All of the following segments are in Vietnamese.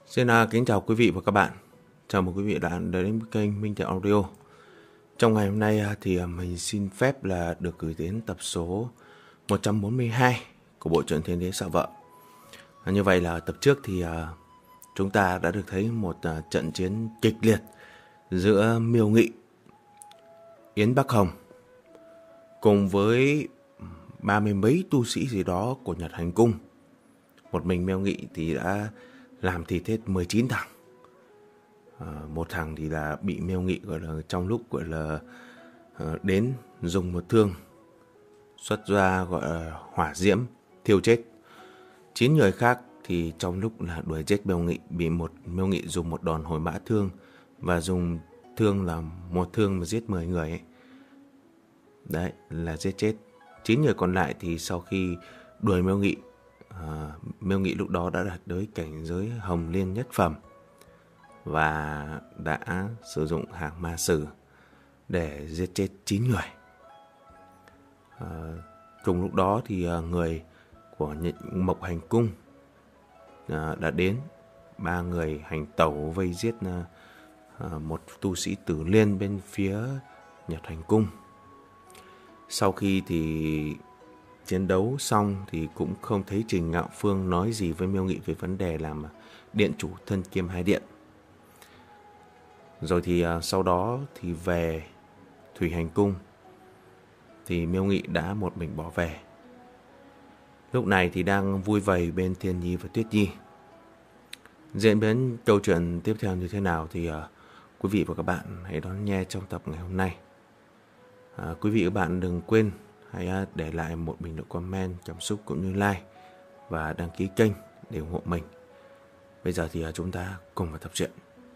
Xin kính chào quý vị và các bạn. Chào mừng quý vị đã đến kênh Minh Thiện Audio. Trong ngày hôm nay thì mình xin phép là được gửi đến tập số 142 của bộ truyện Thiên Đế Sợ Vợ. Như vậy là tập trước thì chúng ta đã được thấy một trận chiến kịch liệt giữa Miêu Nghị, Yến Bắc Hồng cùng với 30 mấy tu sĩ gì đó của Nhật Hành Cung. Một mình Miêu Nghị thì đã làm thịt hết 19 thằng. Một thằng thì là bị Miêu Nghị gọi là trong lúc gọi là đến dùng một thương xuất ra gọi là hỏa diễm thiêu chết. 9 người khác thì trong lúc là đuổi giết Miêu Nghị bị Miêu Nghị dùng một đòn hồi mã thương và dùng thương là một thương mà giết 10 người ấy. Đấy là giết chết. 9 người còn lại thì sau khi đuổi Miêu Nghị, Miêu Nghị lúc đó đã đạt tới cảnh giới Hồng Liên nhất phẩm và đã sử dụng hàng ma sử để giết chết 9 người. Cùng lúc đó thì người của Mộc Hành Cung đã đến. 3 người hành tẩu vây giết một tu sĩ Tử Liên bên phía Nhật Hành Cung. Sau khi thì chiến đấu xong thì cũng không thấy Trình Ngạo Phương nói gì với Miêu Nghị về vấn đề làm điện chủ thân kiêm hai điện. Rồi thì sau đó thì về Thủy Hành Cung thì Miêu Nghị đã một mình bỏ về. Lúc này thì đang vui vầy bên Thiên Nhi và Tuyết Nhi. Diễn biến câu chuyện tiếp theo như thế nào thì quý vị và các bạn hãy đón nghe trong tập ngày hôm nay. Quý vị và các bạn đừng quên hãy để lại một bình luận comment, cảm xúc cũng như like và đăng ký kênh để ủng hộ mình. Bây giờ thì chúng ta cùng vào tập truyện.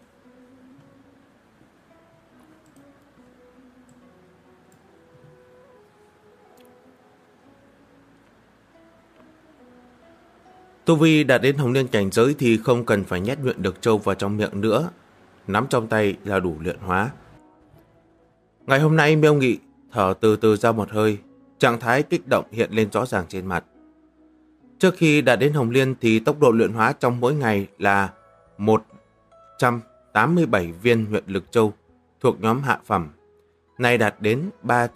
Tu vi đạt đến Hồng Liên cảnh giới thì không cần phải nhét nhuyễn được trâu vào trong miệng nữa, nắm trong tay là đủ luyện hóa. Ngày hôm nay Miêu Nghị thở từ từ ra một hơi, trạng thái kích động hiện lên rõ ràng trên mặt. Trước khi đạt đến Hồng Liên thì tốc độ luyện hóa trong mỗi ngày là 187 viên nhuận lực châu thuộc nhóm hạ phẩm, nay đạt đến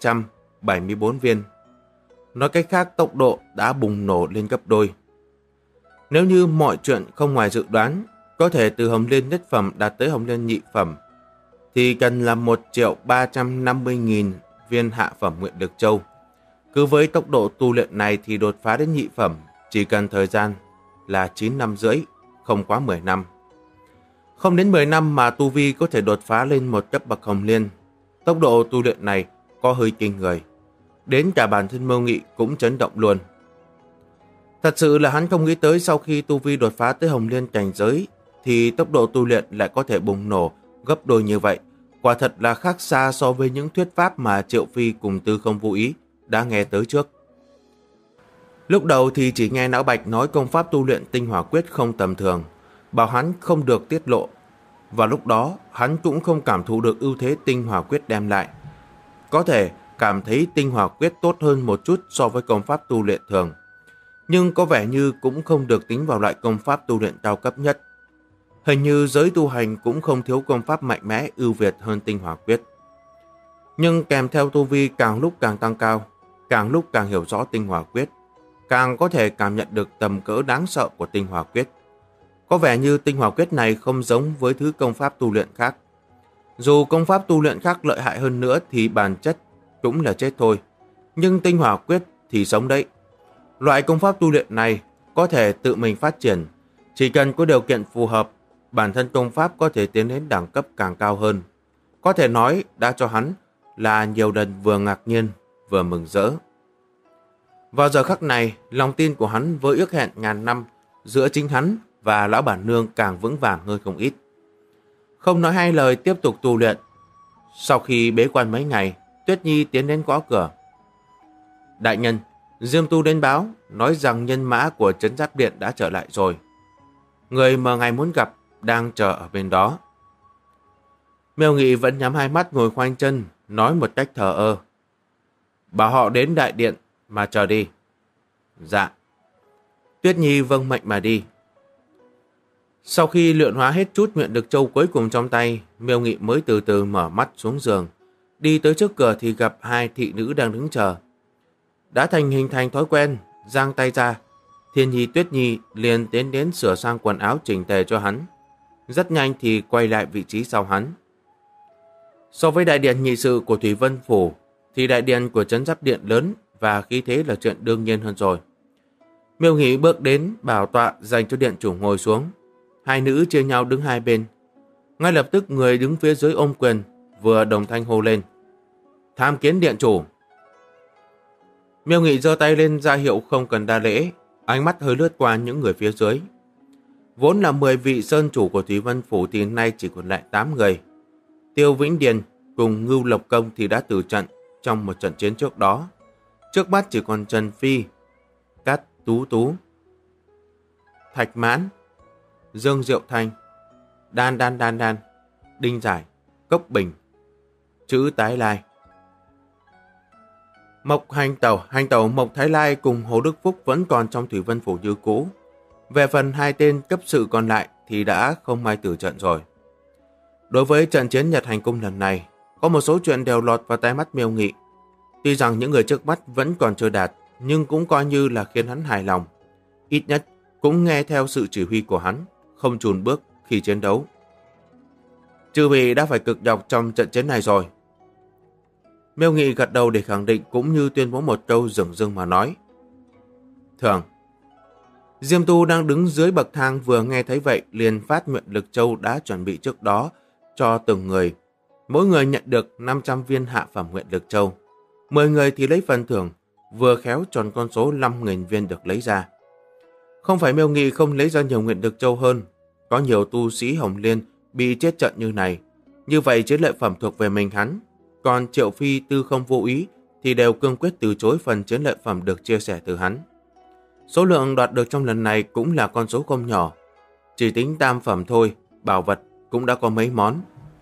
374 viên. Nói cách khác, tốc độ đã bùng nổ lên gấp đôi. Nếu như mọi chuyện không ngoài dự đoán, có thể từ Hồng Liên nhất phẩm đạt tới Hồng Liên nhị phẩm thì cần là 1.350.000 viên hạ phẩm nguyện lực châu. Cứ với tốc độ tu luyện này thì đột phá đến nhị phẩm chỉ cần thời gian là 9 năm rưỡi, không quá 10 năm. Không đến 10 năm mà tu vi có thể đột phá lên một cấp bậc Hồng Liên. Tốc độ tu luyện này có hơi kinh người. Đến cả bản thân Miêu Nghị cũng chấn động luôn. Thật sự là hắn không nghĩ tới sau khi tu vi đột phá tới Hồng Liên cảnh giới thì tốc độ tu luyện lại có thể bùng nổ gấp đôi như vậy. Quả thật là khác xa so với những thuyết pháp mà Triệu Phi cùng Tư Không Vô Ý đã nghe tới trước. Lúc đầu thì chỉ nghe Não Bạch nói công pháp tu luyện tinh hỏa quyết không tầm thường, bảo hắn không được tiết lộ. Và lúc đó hắn cũng không cảm thụ được ưu thế tinh hỏa quyết đem lại. Có thể cảm thấy tinh hỏa quyết tốt hơn một chút so với công pháp tu luyện thường, nhưng có vẻ như cũng không được tính vào loại công pháp tu luyện cao cấp nhất. Hình như giới tu hành cũng không thiếu công pháp mạnh mẽ ưu việt hơn tinh hỏa quyết. Nhưng kèm theo tu vi càng lúc càng tăng cao, càng lúc càng hiểu rõ tinh hỏa quyết, càng có thể cảm nhận được tầm cỡ đáng sợ của tinh hỏa quyết. Có vẻ như tinh hỏa quyết này không giống với thứ công pháp tu luyện khác. Dù công pháp tu luyện khác lợi hại hơn nữa thì bản chất cũng là chết thôi. Nhưng tinh hỏa quyết thì sống đấy. Loại công pháp tu luyện này có thể tự mình phát triển. Chỉ cần có điều kiện phù hợp, bản thân công pháp có thể tiến đến đẳng cấp càng cao hơn. Có thể nói đã cho hắn là nhiều lần vừa ngạc nhiên vừa mừng rỡ. Vào giờ khắc này, lòng tin của hắn với ước hẹn ngàn năm giữa chính hắn và lão bản nương càng vững vàng hơn không ít. Không nói hai lời tiếp tục tu luyện. Sau khi bế quan mấy ngày, Tuyết Nhi tiến đến gõ cửa. Đại nhân, Diêm Tu đến báo, nói rằng nhân mã của trấn Giáp Điện đã trở lại rồi. Người mà ngài muốn gặp đang chờ ở bên đó. Miêu Nghị vẫn nhắm hai mắt ngồi khoanh chân, nói một cách thờ ơ. Bảo họ đến đại điện mà chờ đi. Dạ. Tuyết Nhi vâng mệnh mà đi. Sau khi luyện hóa hết chút nguyện lực châu cuối cùng trong tay, Miêu Nghị mới từ từ mở mắt xuống giường. Đi tới trước cửa thì gặp hai thị nữ đang đứng chờ. Đã hình thành thói quen, giang tay ra, Thiên Nhi Tuyết Nhi liền tiến đến sửa sang quần áo chỉnh tề cho hắn. Rất nhanh thì quay lại vị trí sau hắn. So với đại điện nhị sự của Thủy Vân Phủ, thì đại điện của trấn giáp điện lớn và khí thế là chuyện đương nhiên hơn rồi. Miêu Nghị bước đến bảo tọa dành cho điện chủ ngồi xuống. Hai nữ chia nhau đứng hai bên. Ngay lập tức người đứng phía dưới ôm quyền vừa đồng thanh hô lên: tham kiến điện chủ. Miêu Nghị giơ tay lên ra hiệu không cần đa lễ, ánh mắt hơi lướt qua những người phía dưới. Vốn là 10 vị sơn chủ của Thủy Vân Phủ thì nay chỉ còn lại 8 người. Tiêu Vĩnh Điền cùng Ngưu Lộc Công thì đã từ trận trong một trận chiến trước đó. Trước mắt chỉ còn Trần Phi, Cát Tú Tú, Thạch Mãn, Dương Diệu Thanh, Đan, Đinh Giải, Cốc Bình, Chữ Tái Lai. Mộc Hành Tẩu Mộc Thái Lai cùng Hồ Đức Phúc vẫn còn trong Thủy Vân Phủ như cũ. Về phần hai tên cấp sự còn lại thì đã không may tử trận rồi. Đối với trận chiến Nhật Hành Cung lần này, có một số chuyện đều lọt vào tai mắt Miêu Nghị. Tuy rằng những người trước mắt vẫn còn chưa đạt, nhưng cũng coi như là khiến hắn hài lòng. Ít nhất cũng nghe theo sự chỉ huy của hắn, không chùn bước khi chiến đấu. Chư vị đã phải cực nhọc trong trận chiến này rồi. Miêu Nghị gật đầu để khẳng định cũng như tuyên bố một câu dửng dưng mà nói. Thường. Diêm Tu đang đứng dưới bậc thang vừa nghe thấy vậy liền phát nguyện lực châu đã chuẩn bị trước đó cho từng người. Mỗi người nhận được 500 viên hạ phẩm nguyện lực châu. 10 người thì lấy phần thưởng, vừa khéo tròn con số 5.000 viên được lấy ra. Không phải Miêu Nghị không lấy ra nhiều nguyện lực châu hơn. Có nhiều tu sĩ Hồng Liên bị chết trận như này. Như vậy chiến lợi phẩm thuộc về mình hắn. Còn Triệu Phi Tư không vô ý thì đều cương quyết từ chối phần chiến lợi phẩm được chia sẻ từ hắn. Số lượng đoạt được trong lần này cũng là con số không nhỏ. Chỉ tính tam phẩm thôi, bảo vật cũng đã có mấy món.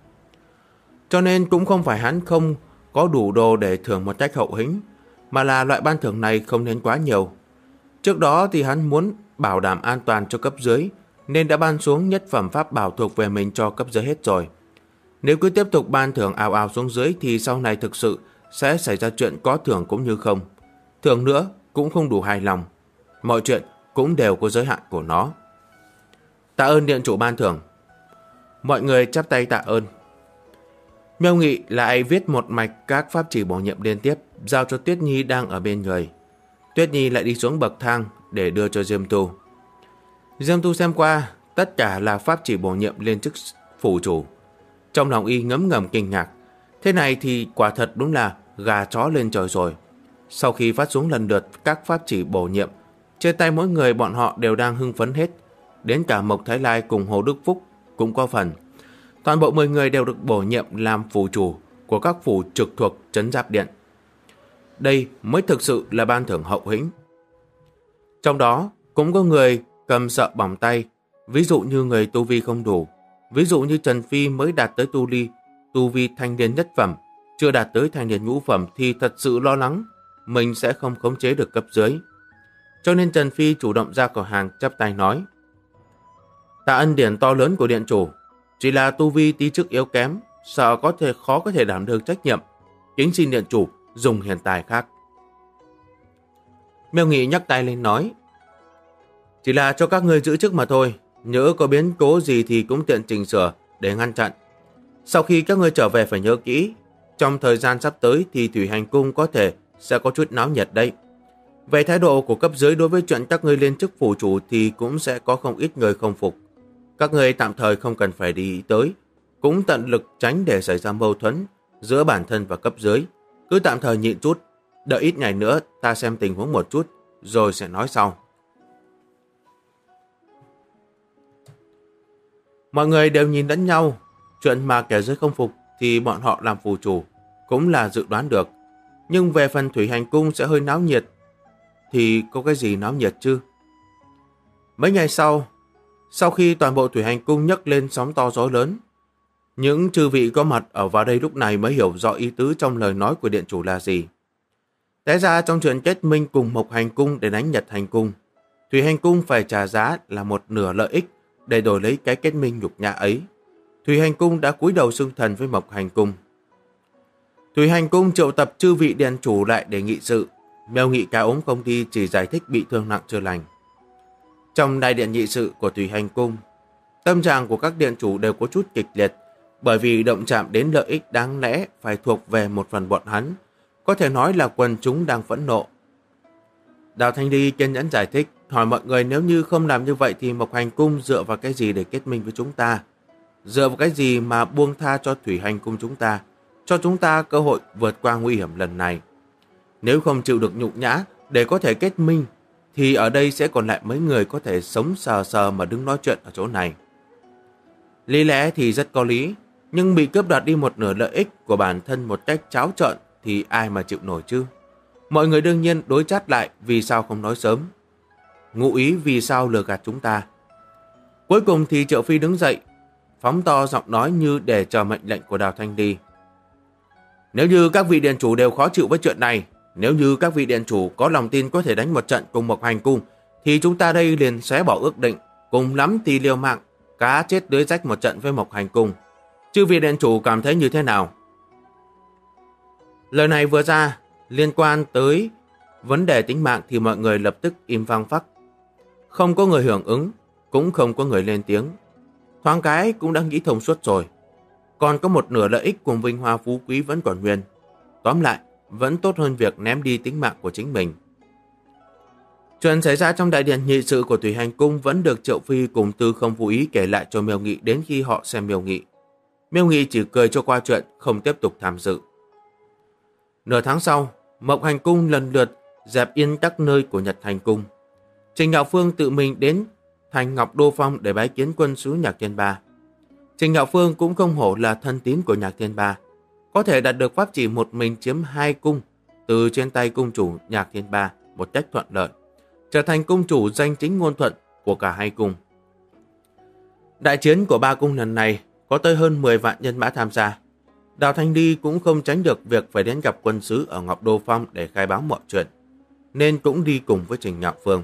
Cho nên cũng không phải hắn không có đủ đồ để thưởng một cách hậu hĩnh, mà là loại ban thưởng này không nên quá nhiều. Trước đó thì hắn muốn bảo đảm an toàn cho cấp dưới, nên đã ban xuống nhất phẩm pháp bảo thuộc về mình cho cấp dưới hết rồi. Nếu cứ tiếp tục ban thưởng ào ào xuống dưới thì sau này thực sự sẽ xảy ra chuyện có thưởng cũng như không. Thưởng nữa cũng không đủ hài lòng. Mọi chuyện cũng đều có giới hạn của nó. Tạ ơn điện chủ ban thưởng. Mọi người chắp tay tạ ơn. Miêu Nghị lại viết một mạch các pháp chỉ bổ nhiệm liên tiếp, giao cho Tuyết Nhi đang ở bên người. Tuyết Nhi lại đi xuống bậc thang để đưa cho Diêm Tu. Diêm Tu xem qua, tất cả là pháp chỉ bổ nhiệm lên chức phủ chủ. Trong lòng y ngấm ngầm kinh ngạc. Thế này thì quả thật đúng là gà chó lên trời rồi. Sau khi phát xuống lần lượt các pháp chỉ bổ nhiệm, trên tay mỗi người bọn họ đều đang hưng phấn hết. Đến cả Mộc Thái Lai cùng Hồ Đức Phúc cũng có phần. Toàn bộ 10 người đều được bổ nhiệm làm phủ chủ của các phủ trực thuộc trấn giáp điện. Đây mới thực sự là ban thưởng hậu hĩnh. Trong đó cũng có người cầm sợ bỏng tay, ví dụ như người tu vi không đủ. Ví dụ như Trần Phi mới đạt tới tu vi thanh niên nhất phẩm, chưa đạt tới thanh niên ngũ phẩm thì thật sự lo lắng mình sẽ không khống chế được cấp dưới. Cho nên Trần Phi chủ động ra cửa hàng chắp tay nói: tạ ân điển to lớn của điện chủ, chỉ là tu vi tí chức yếu kém, sợ khó có thể đảm được trách nhiệm, kính xin điện chủ dùng hiện tài khác. Miêu Nghị nhắc tay lên nói: chỉ là cho các ngươi giữ chức mà thôi, nhỡ có biến cố gì thì cũng tiện chỉnh sửa để ngăn chặn. Sau khi các ngươi trở về phải nhớ kỹ, trong thời gian sắp tới thì Thủy Hành Cung có thể sẽ có chút náo nhiệt đấy. Về thái độ của cấp dưới đối với chuyện các ngươi lên chức phủ chủ thì cũng sẽ có không ít người không phục. Các ngươi tạm thời không cần phải để ý tới, cũng tận lực tránh để xảy ra mâu thuẫn giữa bản thân và cấp dưới. Cứ tạm thời nhịn chút, đợi ít ngày nữa ta xem tình huống một chút, rồi sẽ nói sau. Mọi người đều nhìn lẫn nhau, chuyện mà kẻ dưới không phục thì bọn họ làm phủ chủ cũng là dự đoán được. Nhưng về phần Thủy Hành Cung sẽ hơi náo nhiệt thì có cái gì náo nhiệt chứ? Mấy ngày sau khi toàn bộ Thủy Hành Cung nhấc lên sóng to gió lớn, những chư vị có mặt ở vào đây lúc này mới hiểu rõ ý tứ trong lời nói của điện chủ là gì. Té ra trong chuyện kết minh cùng Mộc Hành Cung để đánh Nhật Hành Cung, Thủy Hành Cung phải trả giá là một nửa lợi ích để đổi lấy cái kết minh nhục nhã ấy. Thủy Hành Cung đã cúi đầu xưng thần với Mộc Hành Cung. Thủy Hành Cung triệu tập chư vị điện chủ lại để nghị sự. Mèo Nghị cá ốm không đi, chỉ giải thích bị thương nặng chưa lành. Trong đại điện nghị sự của Thủy Hành Cung, tâm trạng của các điện chủ đều có chút kịch liệt, bởi vì động chạm đến lợi ích đáng lẽ phải thuộc về một phần bọn hắn. Có thể nói là quần chúng đang phẫn nộ. Đào Thanh Ly kiên nhẫn giải thích, hỏi mọi người nếu như không làm như vậy thì Mộc Hành Cung dựa vào cái gì để kết minh với chúng ta? Dựa vào cái gì mà buông tha cho Thủy Hành Cung chúng ta, cho chúng ta cơ hội vượt qua nguy hiểm lần này? Nếu không chịu được nhục nhã để có thể kết minh, thì ở đây sẽ còn lại mấy người có thể sống sờ sờ mà đứng nói chuyện ở chỗ này. Lý lẽ thì rất có lý, nhưng bị cướp đoạt đi một nửa lợi ích của bản thân một cách tráo trợn thì ai mà chịu nổi chứ? Mọi người đương nhiên đối chát lại vì sao không nói sớm. Ngụ ý vì sao lừa gạt chúng ta. Cuối cùng thì Triệu Phi đứng dậy, phóng to giọng nói như để chờ mệnh lệnh của Đào Thanh Ly. Nếu như các vị điện chủ đều khó chịu với chuyện này, nếu như các vị điện chủ có lòng tin có thể đánh một trận cùng Mộc Hành Cung, thì chúng ta đây liền xóa bỏ ước định, cùng lắm thì liều mạng, cá chết lưới rách một trận với Mộc Hành Cung. Chư vị điện chủ cảm thấy như thế nào? Lời này vừa ra, liên quan tới vấn đề tính mạng thì mọi người lập tức im phăng phắc. Không có người hưởng ứng, cũng không có người lên tiếng. Thoáng cái cũng đã nghĩ thông suốt rồi. Còn có một nửa lợi ích cùng vinh hoa phú quý vẫn còn nguyên. Tóm lại, vẫn tốt hơn việc ném đi tính mạng của chính mình. Chuyện xảy ra trong đại điện nghị sự của Thủy Hành Cung vẫn được Triệu Phi cùng Tư Không vô ý kể lại cho Miêu Nghị đến khi họ xem Miêu Nghị. Miêu Nghị chỉ cười cho qua chuyện, không tiếp tục tham dự. Nửa tháng sau, Mộc Hành Cung lần lượt dẹp yên các nơi của Nhật Hành Cung. Trình Hạo Phương tự mình đến thành Ngọc Đô Phong để bái kiến quân sứ Nhạc Thiên Ba. Trình Hạo Phương cũng không hổ là thân tín của Nhạc Thiên Ba, có thể đạt được pháp chỉ một mình chiếm 2 cung từ trên tay cung chủ Nhạc Thiên Ba một cách thuận lợi, trở thành cung chủ danh chính ngôn thuận của cả 2 cung. Đại chiến của 3 cung lần này có tới hơn 10 vạn nhân mã tham gia. Đào Thanh Ly cũng không tránh được việc phải đến gặp quân sứ ở Ngọc Đô Phong để khai báo mọi chuyện, nên cũng đi cùng với Trình Hạo Phương.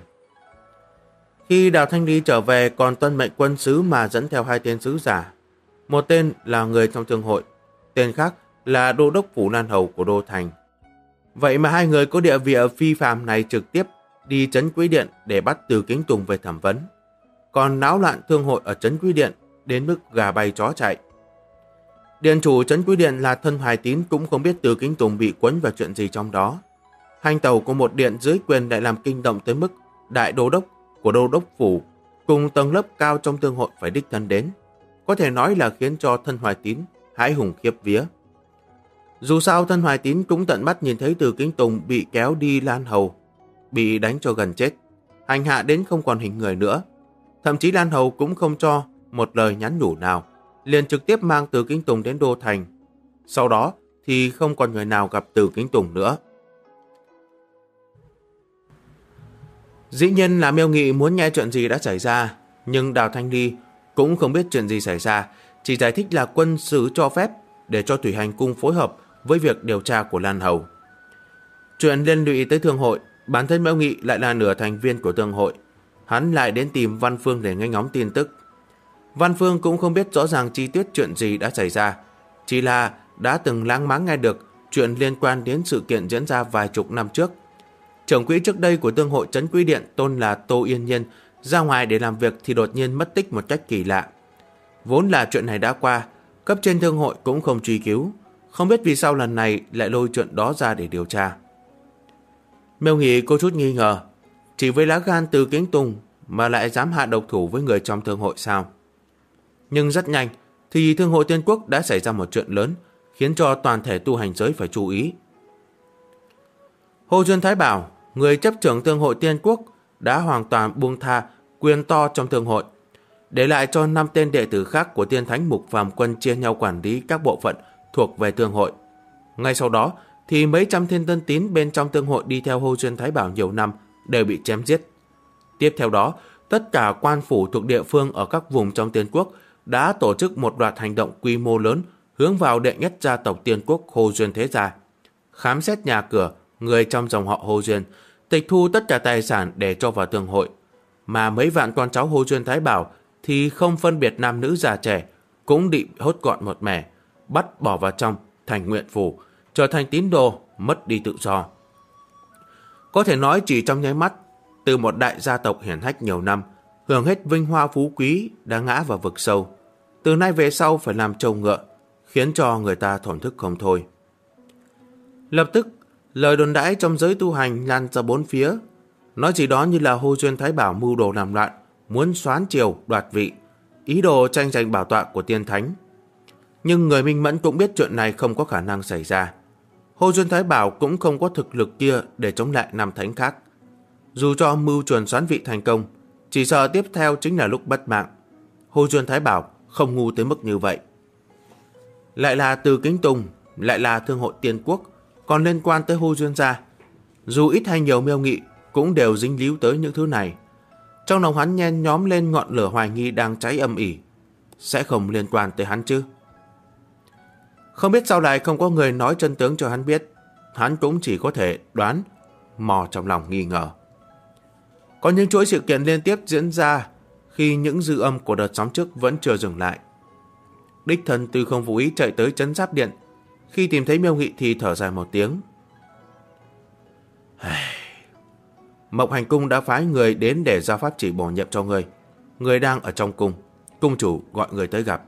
Khi Đào Thanh Ly trở về còn tuân mệnh quân sứ mà dẫn theo 2 tên sứ giả. Một tên là người trong thương hội, tên khác là đô đốc phủ Lan Hầu của Đô Thành. Vậy mà 2 người có địa vị phi phàm này trực tiếp đi Trấn Quý Điện để bắt Từ Kính Tùng về thẩm vấn. Còn náo loạn thương hội ở Trấn Quý Điện đến mức gà bay chó chạy. Điện chủ Trấn Quý Điện là Thân Hoài Tín cũng không biết Từ Kính Tùng bị quấn vào chuyện gì trong đó. Hành tẩu của một điện dưới quyền lại làm kinh động tới mức đại đô đốc của đô đốc phủ cùng tầng lớp cao trong thương hội phải đích thân đến. Có thể nói là khiến cho Thân Hoài Tín hãi hùng khiếp vía. Dù sao Thân Hoài Tín cũng tận mắt nhìn thấy Từ Kính Tùng bị kéo đi Lan Hầu, bị đánh cho gần chết, hành hạ đến không còn hình người nữa. Thậm chí Lan Hầu cũng không cho một lời nhắn nhủ nào, liền trực tiếp mang Từ Kính Tùng đến Đô Thành. Sau đó thì không còn người nào gặp Từ Kính Tùng nữa. Dĩ nhiên là Miêu Nghị muốn nghe chuyện gì đã xảy ra, nhưng Đào Thanh Ly cũng không biết chuyện gì xảy ra, chỉ giải thích là quân sứ cho phép để cho Thủy Hành Cung phối hợp với việc điều tra của Lan Hầu. Chuyện liên lụy tới thương hội, bản thân Miêu Nghị lại là nửa thành viên của thương hội. Hắn lại đến tìm Văn Phương để nghe ngóng tin tức. Văn Phương cũng không biết rõ ràng chi tiết chuyện gì đã xảy ra, chỉ là đã từng láng máng nghe được chuyện liên quan đến sự kiện diễn ra vài chục năm trước. Trưởng quỹ trước đây của thương hội Trấn Quý Điện tôn là Tô Yên Nhiên ra ngoài để làm việc thì đột nhiên mất tích một cách kỳ lạ. Vốn là chuyện này đã qua, cấp trên thương hội cũng không truy cứu, không biết vì sao lần này lại lôi chuyện đó ra để điều tra. Miêu Nghị có chút nghi ngờ, chỉ với lá gan Từ Kính Tùng mà lại dám hạ độc thủ với người trong thương hội sao? Nhưng rất nhanh thì thương hội Tiên Quốc đã xảy ra một chuyện lớn, khiến cho toàn thể tu hành giới phải chú ý. Hồ Duyên Thái bảo, người chấp trưởng thương hội Tiên Quốc đã hoàn toàn buông tha quyền to trong thương hội, để lại cho 5 tên đệ tử khác của Tiên Thánh Mục Phàm Quân chia nhau quản lý các bộ phận thuộc về thương hội. Ngay sau đó thì mấy trăm thiên tân tín bên trong thương hội đi theo Hồ Duyên Thái bảo nhiều năm đều bị chém giết. Tiếp theo đó, tất cả quan phủ thuộc địa phương ở các vùng trong Tiên Quốc đã tổ chức một loạt hành động quy mô lớn hướng vào đệ nhất gia tộc Tiên Quốc Hồ Duyên Thế Gia, khám xét nhà cửa người trong dòng họ Hồ Duyên, tịch thu tất cả tài sản để cho vào thương hội, mà mấy vạn con cháu Hồ Duyên Thái bảo thì không phân biệt nam nữ già trẻ, cũng bị hốt gọn một mẻ, bắt bỏ vào trong thành nguyện phủ, trở thành tín đồ, mất đi tự do. Có thể nói chỉ trong nháy mắt, từ một đại gia tộc hiển hách nhiều năm, hưởng hết vinh hoa phú quý đã ngã vào vực sâu. Từ nay về sau phải làm trâu ngựa, khiến cho người ta thổn thức không thôi. Lập tức, lời đồn đãi trong giới tu hành lan ra bốn phía, nói gì đó như là Hồ Duyên Thái Bảo mưu đồ làm loạn, muốn soán triều đoạt vị, ý đồ tranh giành bảo tọa của tiên thánh. Nhưng người minh mẫn cũng biết chuyện này không có khả năng xảy ra. Hồ Duyên Thái Bảo cũng không có thực lực kia để chống lại năm thánh khác. Dù cho mưu truyền soán vị thành công, chỉ sợ tiếp theo chính là lúc bất mạng. Hồ Duyên Thái Bảo không ngu tới mức như vậy. Lại là Từ Kính Tùng, lại là Thương hội Tiên Quốc, còn liên quan tới Hồ Duyên gia. Dù ít hay nhiều, Miêu Nghị cũng đều dính líu tới những thứ này. Trong lòng hắn nhen nhóm lên ngọn lửa hoài nghi đang cháy âm ỉ. Sẽ không liên quan tới hắn chứ? Không biết sao lại không có người nói chân tướng cho hắn biết. Hắn cũng chỉ có thể đoán, mò trong lòng nghi ngờ. Có những chuỗi sự kiện liên tiếp diễn ra khi những dư âm của đợt sóng trước vẫn chưa dừng lại. Đích thân Tư Không Vũ Ý chạy tới trấn giáp điện. Khi tìm thấy Miêu Nghị thì thở dài một tiếng. Mộc Hành Cung đã phái người đến để giao pháp chỉ bổ nhiệm cho người. Người đang ở trong cung. Cung chủ gọi người tới gặp.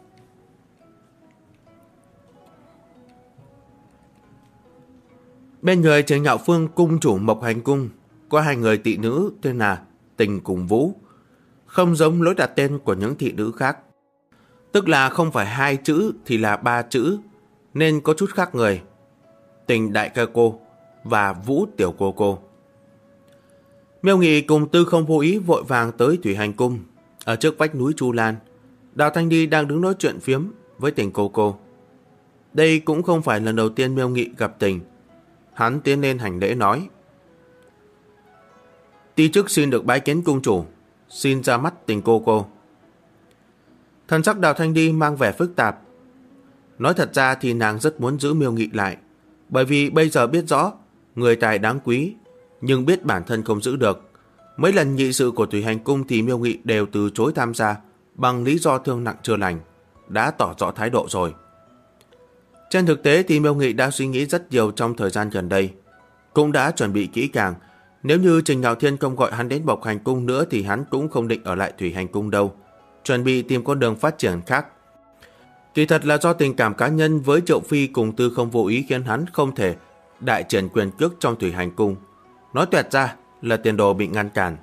Bên người Trình Nhạo Phương cung chủ Mộc Hành Cung có hai người thị nữ tên là Tình cùng Vũ, không giống lối đặt tên của những thị nữ khác. Tức là không phải 2 chữ thì là 3 chữ, nên có chút khác người. Tình đại ca cô và Vũ tiểu cô cô. Miêu Nghị cùng Tư Không Vô Ý vội vàng tới Thủy Hành Cung. Ở trước vách núi Chu Lan, Đào Thanh Đi đang đứng nói chuyện phiếm với Tình cô cô. Đây cũng không phải lần đầu tiên Miêu Nghị gặp Tình. Hắn tiến lên hành lễ nói: "Ti chức xin được bái kiến cung chủ, xin ra mắt Tình cô cô." Thần sắc Đào Thanh Đi mang vẻ phức tạp. Nói thật ra thì nàng rất muốn giữ Miêu Nghị lại, bởi vì bây giờ biết rõ người tài đáng quý, nhưng biết bản thân không giữ được. Mấy lần nghị sự của Thủy Hành Cung thì Miêu Nghị đều từ chối tham gia bằng lý do thương nặng chưa lành, đã tỏ rõ thái độ rồi. Trên thực tế thì Miêu Nghị đã suy nghĩ rất nhiều trong thời gian gần đây, cũng đã chuẩn bị kỹ càng. Nếu như Trình Ngạo Thiên không gọi hắn đến Mộc Hành Cung nữa thì hắn cũng không định ở lại Thủy Hành Cung đâu, chuẩn bị tìm con đường phát triển khác. Kỳ thật là do tình cảm cá nhân với Triệu Phi cùng Tư Không Vô Ý khiến hắn không thể đại triển quyền cước trong Thủy Hành Cung. Nói tuyệt ra là tiền đồ bị ngăn cản.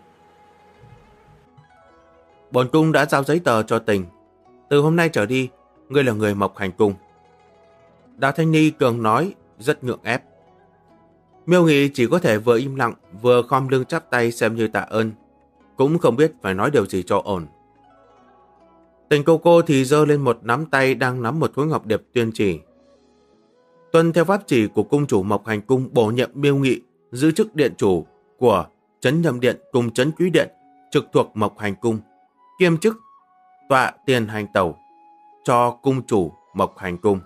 Bổn cung đã giao giấy tờ cho Tình. Từ hôm nay trở đi, ngươi là người Mộc Hành Cung. Đào Thanh Ni cường nói, rất ngượng ép. Miêu Nghị chỉ có thể vừa im lặng, vừa khom lưng chắp tay xem như tạ ơn, cũng không biết phải nói điều gì cho ổn. Tình cô cô thì giơ lên một nắm tay đang nắm một khối ngọc điệp tuyên chỉ. Tuân theo pháp chỉ của cung chủ Mộc Hành Cung bổ nhiệm Miêu Nghị giữ chức điện chủ của Trấn Nhâm Điện cùng Trấn Quý Điện trực thuộc Mộc Hành Cung, kiêm chức tọa tiền hành tẩu cho cung chủ Mộc Hành Cung.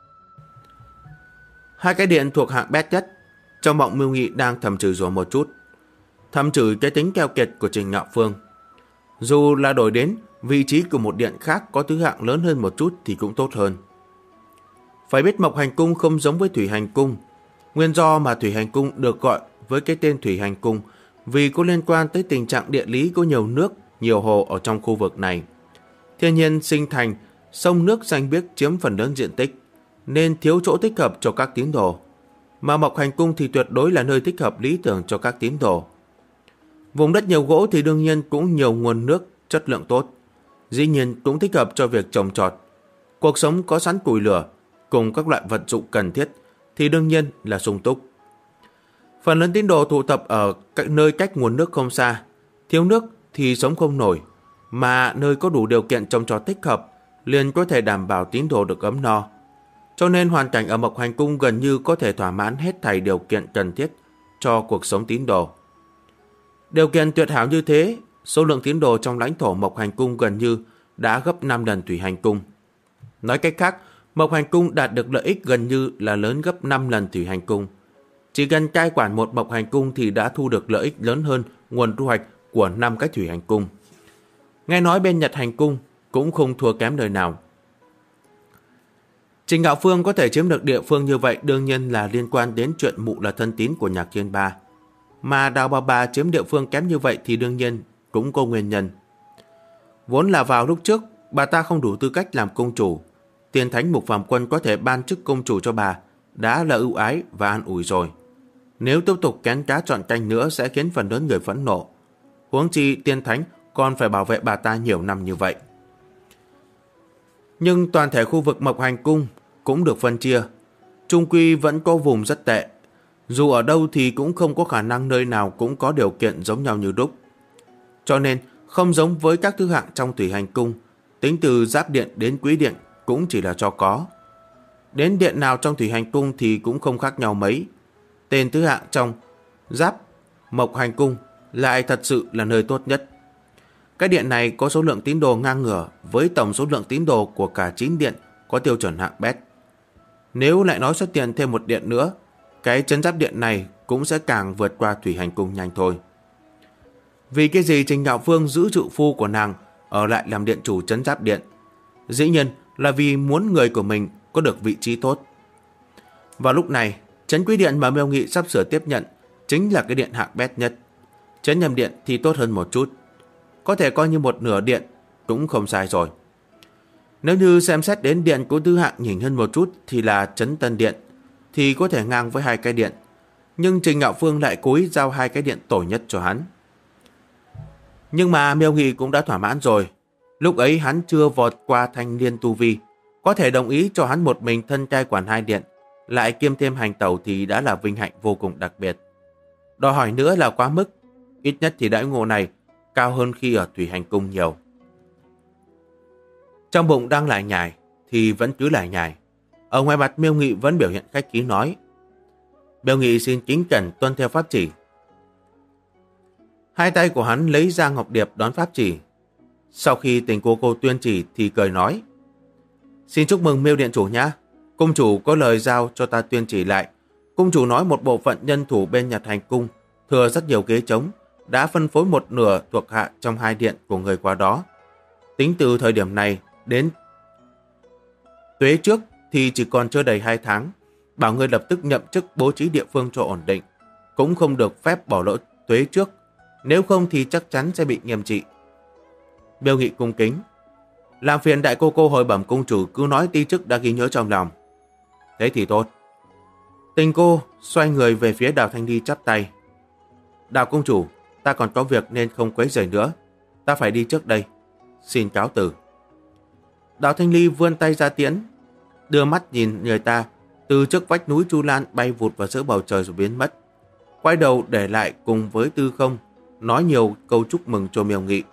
Hai cái điện thuộc hạng bét nhất. Trong mộng Miêu Nghị đang thầm chửi rủa một chút, thầm chửi cái tính keo kiệt của Trình Ngạo Phương. Dù là đổi đến vị trí của một điện khác có thứ hạng lớn hơn một chút thì cũng tốt hơn. Phải biết Mộc Hành Cung không giống với Thủy Hành Cung. Nguyên do mà Thủy Hành Cung được gọi với cái tên Thủy Hành Cung vì có liên quan tới tình trạng địa lý có nhiều nước, nhiều hồ ở trong khu vực này. Thiên nhiên sinh thành, sông nước xanh biếc chiếm phần lớn diện tích, nên thiếu chỗ thích hợp cho các tín đồ. Mà Mộc Hành Cung thì tuyệt đối là nơi thích hợp lý tưởng cho các tín đồ. Vùng đất nhiều gỗ thì đương nhiên cũng nhiều nguồn nước chất lượng tốt, dĩ nhiên cũng thích hợp cho việc trồng trọt. Cuộc sống có sẵn củi lửa cùng các loại vật dụng cần thiết thì đương nhiên là sung túc. Phần lớn tín đồ tụ tập ở các nơi cách nguồn nước không xa, thiếu nước thì sống không nổi, mà nơi có đủ điều kiện trồng trọt thích hợp liền có thể đảm bảo tín đồ được ấm no. Cho nên hoàn cảnh ở Mộc Hành Cung gần như có thể thỏa mãn hết thảy điều kiện cần thiết cho cuộc sống tín đồ. Điều kiện tuyệt hảo như thế, số lượng tín đồ trong lãnh thổ Mộc Hành Cung gần như đã gấp 5 lần Thủy Hành Cung. Nói cách khác, Mộc Hành Cung đạt được lợi ích gần như là lớn gấp 5 lần Thủy Hành Cung. Chỉ cần cai quản một Mộc Hành Cung thì đã thu được lợi ích lớn hơn nguồn thu hoạch của 5 cái Thủy Hành Cung. Nghe nói bên Nhật Hành Cung cũng không thua kém nơi nào. Trình Ngạo Phương có thể chiếm được địa phương như vậy đương nhiên là liên quan đến chuyện mụ là thân tín của Nhạc Thiên Ba. Mà Đào bà bà chiếm địa phương kém như vậy thì đương nhiên cũng có nguyên nhân. Vốn là vào lúc trước, bà ta không đủ tư cách làm công chủ. Tiên Thánh Mục Phàm Quân có thể ban chức công chủ cho bà đã là ưu ái và an ủi rồi. Nếu tiếp tục kén cá chọn canh nữa sẽ khiến phần lớn người phẫn nộ. Huống chi Tiên Thánh còn phải bảo vệ bà ta nhiều năm như vậy. Nhưng toàn thể khu vực Mộc Hành Cung cũng được phân chia. Trung quy vẫn có vùng rất tệ. Dù ở đâu thì cũng không có khả năng nơi nào cũng có điều kiện giống nhau như đúc. Cho nên không giống với các thứ hạng trong Thủy Hành Cung, tính từ Giáp Điện đến Quý Điện cũng chỉ là cho có. Đến điện nào trong Thủy Hành Cung thì cũng không khác nhau mấy. Tên thứ hạng trong Giáp Mộc Hành Cung lại thật sự là nơi tốt nhất. Cái điện này có số lượng tín đồ ngang ngửa với tổng số lượng tín đồ của cả 9 điện có tiêu chuẩn hạng bét. Nếu lại nói xuất hiện thêm một điện nữa, cái trấn Giáp Điện này cũng sẽ càng vượt qua Thủy Hành Cung nhanh thôi. Vì cái gì Trình Ngạo Phương giữ trụ phu của nàng ở lại làm điện chủ trấn Giáp Điện? Dĩ nhiên là vì muốn người của mình có được vị trí tốt. Vào lúc này, trấn Quý Điện mà Miêu Nghị sắp sửa tiếp nhận chính là cái điện hạng bét nhất. Trấn Nhâm Điện thì tốt hơn một chút, có thể coi như một nửa điện cũng không sai rồi. Nếu như xem xét đến điện của thứ hạng nhỉnh hơn một chút thì là trấn Tân Điện, thì có thể ngang với hai cái điện. Nhưng Trình Ngạo Phương lại cố ý giao hai cái điện tồi nhất cho hắn. Nhưng mà Miêu Nghị cũng đã thỏa mãn rồi. Lúc ấy hắn chưa vọt qua thanh liên tu vi, có thể đồng ý cho hắn một mình thân cai quản hai điện, lại kiêm thêm hành tẩu thì đã là vinh hạnh vô cùng đặc biệt. Đòi hỏi nữa là quá mức, ít nhất thì đãi ngộ này cao hơn khi ở Thủy Hành Cung nhiều. Trong bụng đang lải nhải thì vẫn cứ lải nhải. Ở ngoài mặt Miêu Nghị vẫn biểu hiện khách khí nói: Miêu Nghị xin kính cẩn tuân theo pháp chỉ. Hai tay của hắn lấy ra ngọc điệp đón pháp chỉ. Sau khi Tình cô tuyên chỉ thì cười nói: Xin chúc mừng Miêu điện chủ nhá. Cung chủ có lời giao cho ta tuyên chỉ lại. Cung chủ nói một bộ phận nhân thủ bên Nhật Hành Cung thừa rất nhiều ghế trống, đã phân phối một nửa thuộc hạ trong hai điện của người qua đó. Tính từ thời điểm này đến tuế trước thì chỉ còn chưa đầy 2 tháng. Bảo ngươi lập tức nhậm chức bố trí địa phương cho ổn định, cũng không được phép bỏ lỡ tuế trước, nếu không thì chắc chắn sẽ bị nghiêm trị. Miêu Nghị cung kính: Làm phiền đại cô hồi bẩm cung chủ, cứ nói ti chức đã ghi nhớ trong lòng. Thế thì tốt. Tình cô xoay người về phía Đào Thanh Ly chắp tay: Đào công chủ, ta còn có việc nên không quấy rầy nữa, ta phải đi trước đây, xin cáo từ. Đào Thanh Ly vươn tay ra tiễn, đưa mắt nhìn người ta từ trước vách núi Chu Lan bay vụt vào giữa bầu trời rồi biến mất. Quay đầu để lại cùng với Tư Không nói nhiều câu chúc mừng cho Miêu Nghị.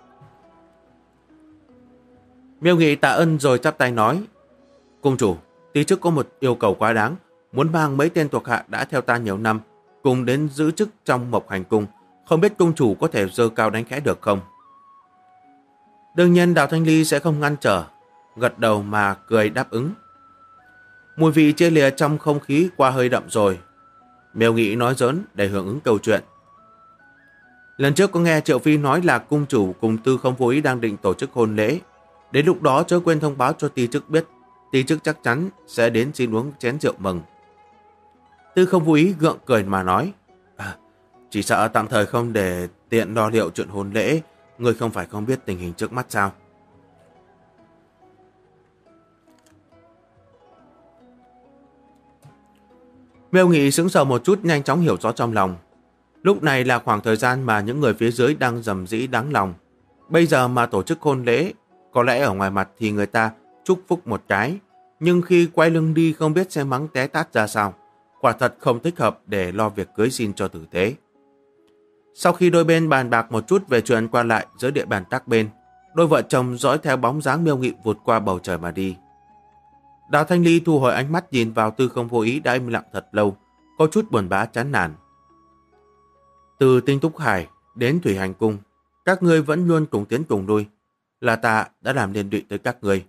Miêu Nghị tạ ơn rồi chắp tay nói: Cung chủ, tí trước có một yêu cầu quá đáng, muốn mang mấy tên thuộc hạ đã theo ta nhiều năm cùng đến giữ chức trong Mộc Hành Cung, không biết cung chủ có thể giơ cao đánh khẽ được không? Đương nhiên Đào Thanh Ly sẽ không ngăn trở, gật đầu mà cười đáp ứng. Mùi vị chia lìa trong không khí qua hơi đậm rồi. Miêu Nghị nói giỡn để hưởng ứng câu chuyện. Lần trước có nghe Triệu Phi nói là cung chủ cùng Tư Không vô ý đang định tổ chức hôn lễ. Đến lúc đó chớ quên thông báo cho ti chức biết, ti chức chắc chắn sẽ đến xin uống chén rượu mừng. Tư Không vô ý gượng cười mà nói: Chỉ sợ tạm thời không để tiện lo liệu chuyện hôn lễ, người không phải không biết tình hình trước mắt sao? Miêu Nghị sững sờ một chút, nhanh chóng hiểu rõ trong lòng. Lúc này là khoảng thời gian mà những người phía dưới đang rầm rĩ đáng lòng. Bây giờ mà tổ chức hôn lễ, có lẽ ở ngoài mặt thì người ta chúc phúc một cái, nhưng khi quay lưng đi không biết sẽ mắng té tát ra sao. Quả thật không thích hợp để lo việc cưới xin cho tử tế. Sau khi đôi bên bàn bạc một chút về chuyện qua lại giữa địa bàn các bên, đôi vợ chồng dõi theo bóng dáng Miêu Nghị vụt qua bầu trời mà đi. Đào Thanh Ly thu hồi ánh mắt nhìn vào Tư Không vô ý đã im lặng thật lâu, có chút buồn bã chán nản. Từ Tinh Túc Hải đến Thủy Hành Cung, các ngươi vẫn luôn cùng tiến cùng lui, là ta đã làm liên lụy tới các ngươi.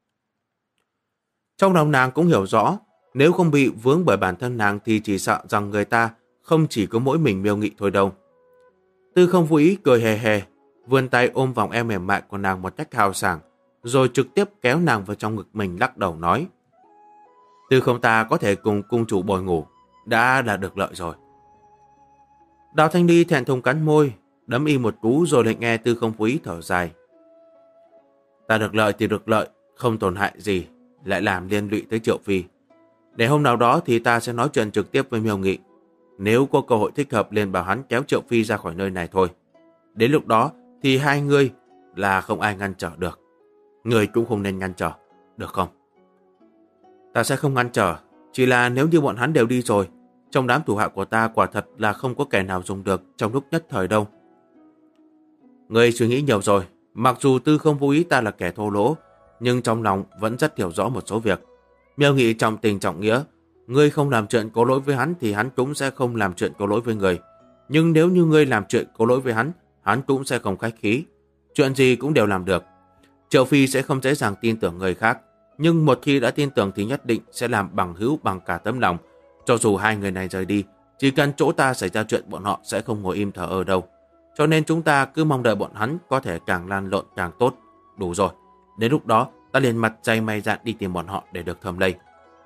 Trong lòng nàng cũng hiểu rõ, nếu không bị vướng bởi bản thân nàng thì chỉ sợ rằng người ta không chỉ có mỗi mình Miêu Nghị thôi đâu. Tư Không vô ý cười hề hề, vươn tay ôm vòng eo mềm mại của nàng một cách hào sảng, rồi trực tiếp kéo nàng vào trong ngực mình lắc đầu nói: Tư không ta có thể cùng cung chủ bồi ngủ, đã là được lợi rồi. Đào Thanh Ly thẹn thùng cắn môi, đấm y một cú rồi lại nghe Tư Không Vô Ý thở dài. Ta được lợi thì được lợi, không tổn hại gì, lại làm liên lụy tới Triệu Phi. Để hôm nào đó thì ta sẽ nói chuyện trực tiếp với Miêu Nghị. Nếu có cơ hội thích hợp liền bảo hắn kéo Triệu Phi ra khỏi nơi này thôi. Đến lúc đó thì hai người là không ai ngăn trở được. Người cũng không nên ngăn trở, được không? Ta sẽ không ngăn trở, chỉ là nếu như bọn hắn đều đi rồi, trong đám thủ hạ của ta quả thật là không có kẻ nào dùng được trong lúc nhất thời đâu. Người suy nghĩ nhiều rồi, mặc dù Tư Không Vô Ý ta là kẻ thô lỗ, nhưng trong lòng vẫn rất hiểu rõ một số việc. Miêu Nghị trọng tình trọng nghĩa, ngươi không làm chuyện có lỗi với hắn thì hắn cũng sẽ không làm chuyện có lỗi với người. Nhưng nếu như ngươi làm chuyện có lỗi với hắn cũng sẽ không khách khí. Chuyện gì cũng đều làm được. Triệu Phi sẽ không dễ dàng tin tưởng người khác, nhưng một khi đã tin tưởng thì nhất định sẽ làm bằng hữu bằng cả tấm lòng. Cho dù hai người này rời đi, chỉ cần chỗ ta xảy ra chuyện bọn họ sẽ không ngồi im thở ở đâu. Cho nên chúng ta cứ mong đợi bọn hắn có thể càng lan lộn càng tốt. Đủ rồi, đến lúc đó ta liền mặt dày mày dạn đi tìm bọn họ để được thầm lây.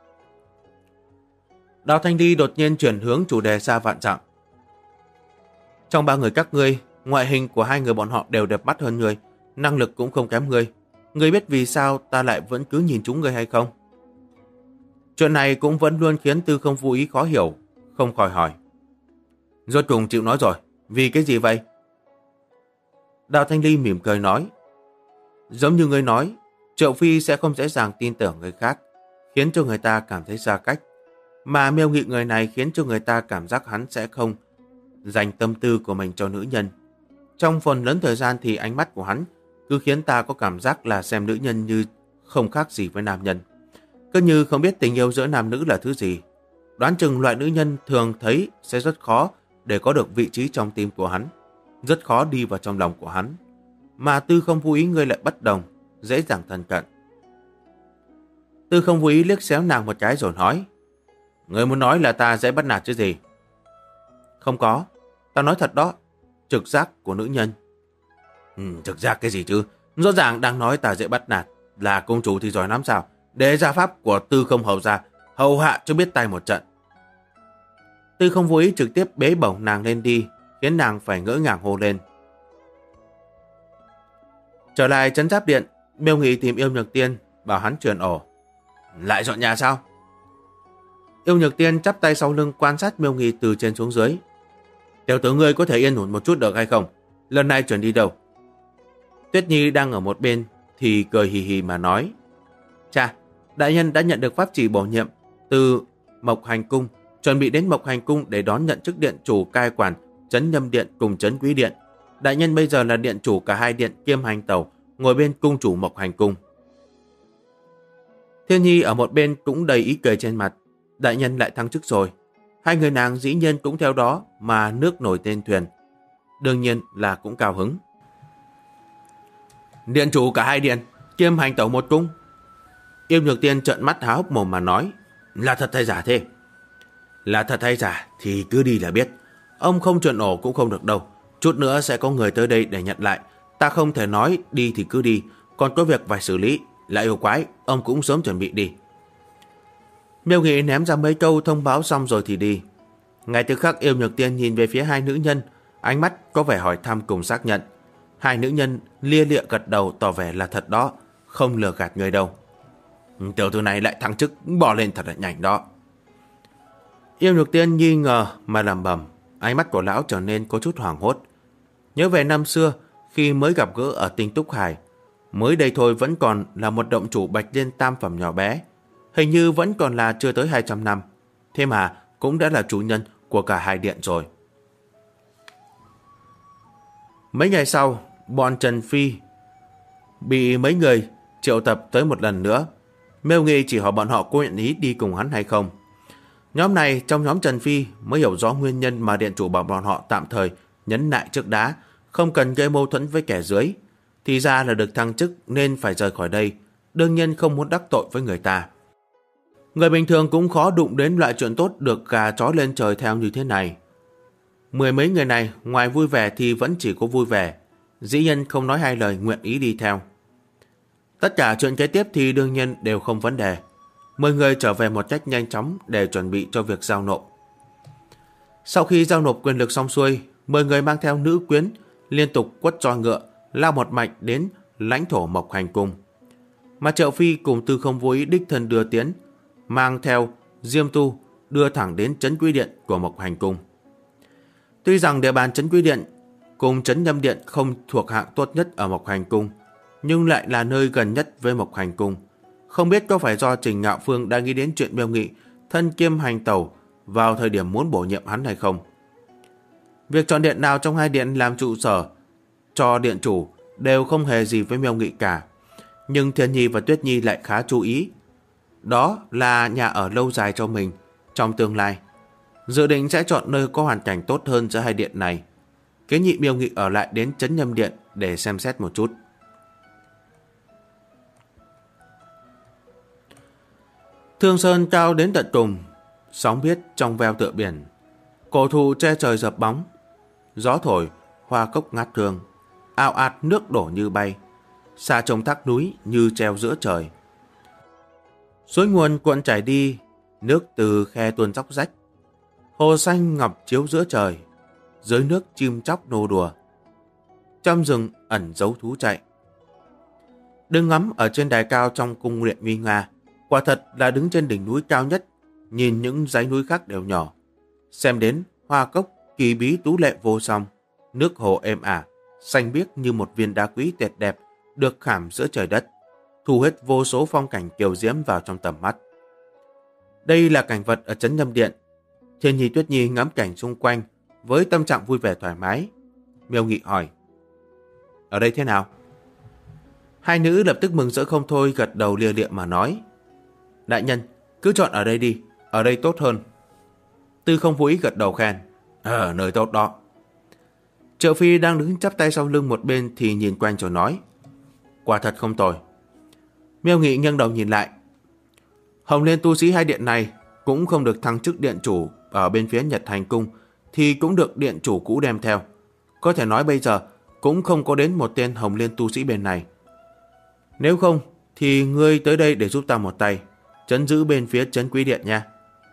Đào Thanh Ly đột nhiên chuyển hướng chủ đề xa vạn dặm. Trong ba người các ngươi, ngoại hình của hai người bọn họ đều đẹp mắt hơn ngươi, năng lực cũng không kém ngươi. Ngươi biết vì sao ta lại vẫn cứ nhìn chúng ngươi hay không? Chuyện này cũng vẫn luôn khiến Tư Không Vô Ý khó hiểu, không khỏi hỏi. Rốt cuộc chịu nói rồi, vì cái gì vậy? Đào Thanh Ly mỉm cười nói. Giống như ngươi nói, Triệu Phi sẽ không dễ dàng tin tưởng người khác, khiến cho người ta cảm thấy xa cách. Mà Miêu Nghị người này khiến cho người ta cảm giác hắn sẽ không dành tâm tư của mình cho nữ nhân. Trong phần lớn thời gian thì ánh mắt của hắn cứ khiến ta có cảm giác là xem nữ nhân như không khác gì với nam nhân. Cứ như không biết tình yêu giữa nam nữ là thứ gì. Đoán chừng loại nữ nhân thường thấy sẽ rất khó để có được vị trí trong tim của hắn, rất khó đi vào trong lòng của hắn. Mà Tư Không Vô Ý ngươi lại bất đồng, dễ dàng thân cận. Tư Không Vô Ý liếc xéo nàng một cái rồi nói. Ngươi muốn nói là ta dễ bắt nạt chứ gì? Không có, ta nói thật đó, trực giác của nữ nhân. Trực giác cái gì chứ? Rõ ràng đang nói ta dễ bắt nạt, là công chủ thì giỏi lắm sao? Để gia pháp của Tư Không hầu ra, hầu hạ cho biết tay một trận. Tư Không Vô Ý trực tiếp bế bổng nàng lên đi, khiến nàng phải ngỡ ngàng hô lên. Trở lại trấn Giáp Điện, Miêu Nghị tìm Yêu Nhược Tiên, bảo hắn truyền ổ. Lại dọn nhà sao? Yêu Nhược Tiên chắp tay sau lưng quan sát Miêu Nghị từ trên xuống dưới. Tiểu tử ngươi có thể yên ổn một chút được hay không? Lần này chuyển đi đâu? Tuyết Nhi đang ở một bên thì cười hì hì mà nói. Cha, đại nhân đã nhận được pháp chỉ bổ nhiệm từ Mộc Hành Cung, chuẩn bị đến Mộc Hành Cung để đón nhận chức điện chủ cai quản Trấn Nhâm Điện cùng Trấn Quý Điện. Đại nhân bây giờ là điện chủ cả hai điện kiêm hành tẩu, ngồi bên cung chủ Mộc Hành Cung. Thiên Nhi ở một bên cũng đầy ý cười trên mặt. Đại nhân lại thăng chức rồi. Hai người nàng dĩ nhiên cũng theo đó mà nước nổi tên thuyền. Đương nhiên là cũng cao hứng. Điện chủ cả hai điện, kiêm hành tẩu một cung. Yêu Nhược Tiên trợn mắt há hốc mồm mà nói. Là thật hay giả thế? Là thật hay giả thì cứ đi là biết. Ông không chuyện ổ cũng không được đâu. Chút nữa sẽ có người tới đây để nhận lại. Ta không thể nói đi thì cứ đi, còn có việc phải xử lý. Lại yêu quái, ông cũng sớm chuẩn bị đi. Miêu Nghị ném ra mấy câu thông báo xong rồi thì đi. Ngay tức khắc Yêu Nhược Tiên nhìn về phía hai nữ nhân, ánh mắt có vẻ hỏi thăm cùng xác nhận. Hai nữ nhân lia lịa gật đầu tỏ vẻ là thật đó, không lừa gạt người đâu. Tiểu tử này lại thăng chức, bỏ lên thật là nhanh đó. Yêu Nhược Tiên nghi ngờ mà lẩm bẩm, ánh mắt của lão trở nên có chút hoảng hốt. Nhớ về năm xưa khi mới gặp gỡ ở Tinh Túc Hải, mới đây thôi vẫn còn là một động chủ bạch liên tam phẩm nhỏ bé, hình như vẫn còn là chưa tới 200 năm, thế mà cũng đã là chủ nhân của cả hai điện rồi. Mấy ngày sau, bọn Trần Phi bị mấy người triệu tập tới một lần nữa. Miêu Nghị chỉ hỏi bọn họ có nguyện ý đi cùng hắn hay không. Nhóm này trong nhóm Trần Phi mới hiểu rõ nguyên nhân mà điện chủ bảo bọn họ tạm thời nhấn nại trước đá, không cần gây mâu thuẫn với kẻ dưới. Thì ra là được thăng chức nên phải rời khỏi đây, đương nhiên không muốn đắc tội với người ta. Người bình thường cũng khó đụng đến loại chuyện tốt được gà chó lên trời theo như thế này. Mười mấy người này ngoài vui vẻ thì vẫn chỉ có vui vẻ. Dĩ nhân không nói hai lời nguyện ý đi theo. Tất cả chuyện kế tiếp thì đương nhiên đều không vấn đề. 10 người trở về một cách nhanh chóng để chuẩn bị cho việc giao nộp. Sau khi giao nộp quyền lực xong xuôi, 10 người mang theo nữ quyến liên tục quất roi ngựa, lao một mạch đến lãnh thổ Mộc Hành Cung. Mà Triệu Phi cùng Tư Không Vô Ý đích thân đưa tiến, mang theo Diêm Tu đưa thẳng đến Trấn Quý Điện của Mộc Hành Cung. Tuy rằng địa bàn Trấn Quý Điện cùng Trấn Nhâm Điện không thuộc hạng tốt nhất ở Mộc Hành Cung, nhưng lại là nơi gần nhất với Mộc Hành Cung. Không biết có phải do Trình Ngạo Phương đang nghĩ đến chuyện Miêu Nghị thân kiêm hành tẩu vào thời điểm muốn bổ nhiệm hắn hay không. Việc chọn điện nào trong hai điện làm trụ sở cho điện chủ đều không hề gì với Miêu Nghị cả. Nhưng Thiên Nhi và Tuyết Nhi lại khá chú ý. Đó là nhà ở lâu dài cho mình trong tương lai. Dự định sẽ chọn nơi có hoàn cảnh tốt hơn giữa hai điện này. Kiến nghị Miêu Nghị ở lại đến Trấn Nhâm Điện để xem xét một chút. Thương Sơn cao đến tận cùng, sóng biếc trong veo tựa biển. Cổ thụ che trời dập bóng, gió thổi, hoa cốc ngát hương, ao ạt nước đổ như bay, xa trông thác núi như treo giữa trời. Suối nguồn cuộn chảy đi, nước từ khe tuôn róc rách. Hồ xanh ngọc chiếu giữa trời, dưới nước chim chóc nô đùa. Trong rừng ẩn dấu thú chạy. Đứng ngắm ở trên đài cao trong cung điện nguy nga, quả thật là đứng trên đỉnh núi cao nhất, nhìn những dãy núi khác đều nhỏ. Xem đến hoa cốc kỳ bí tú lệ vô song, nước hồ êm ả, xanh biếc như một viên đá quý tuyệt đẹp được khảm giữa trời đất, thu hết vô số phong cảnh kiều diễm vào trong tầm mắt. Đây là cảnh vật ở Trấn Nhâm Điện. Thiên Nhi Tuyết Nhi ngắm cảnh xung quanh với tâm trạng vui vẻ thoải mái. Miêu Nghị hỏi: ở đây thế nào? Hai nữ lập tức mừng rỡ không thôi, gật đầu lia lịa mà nói: đại nhân, cứ chọn ở đây đi, ở đây tốt hơn. Tư Không Vô Ý gật đầu khen: nơi tốt đó. Triệu Phi đang đứng chắp tay sau lưng một bên thì nhìn quanh rồi nói: quả thật không tồi. Miêu Nghị nghiêng đầu nhìn lại. Hồng Liên tu sĩ hai điện này cũng không được thăng chức điện chủ ở bên phía Nhật Hành Cung thì cũng được điện chủ cũ đem theo. Có thể nói bây giờ cũng không có đến một tên Hồng Liên tu sĩ bên này. Nếu không thì ngươi tới đây để giúp ta một tay, trấn giữ bên phía Trấn Quý Điện nha.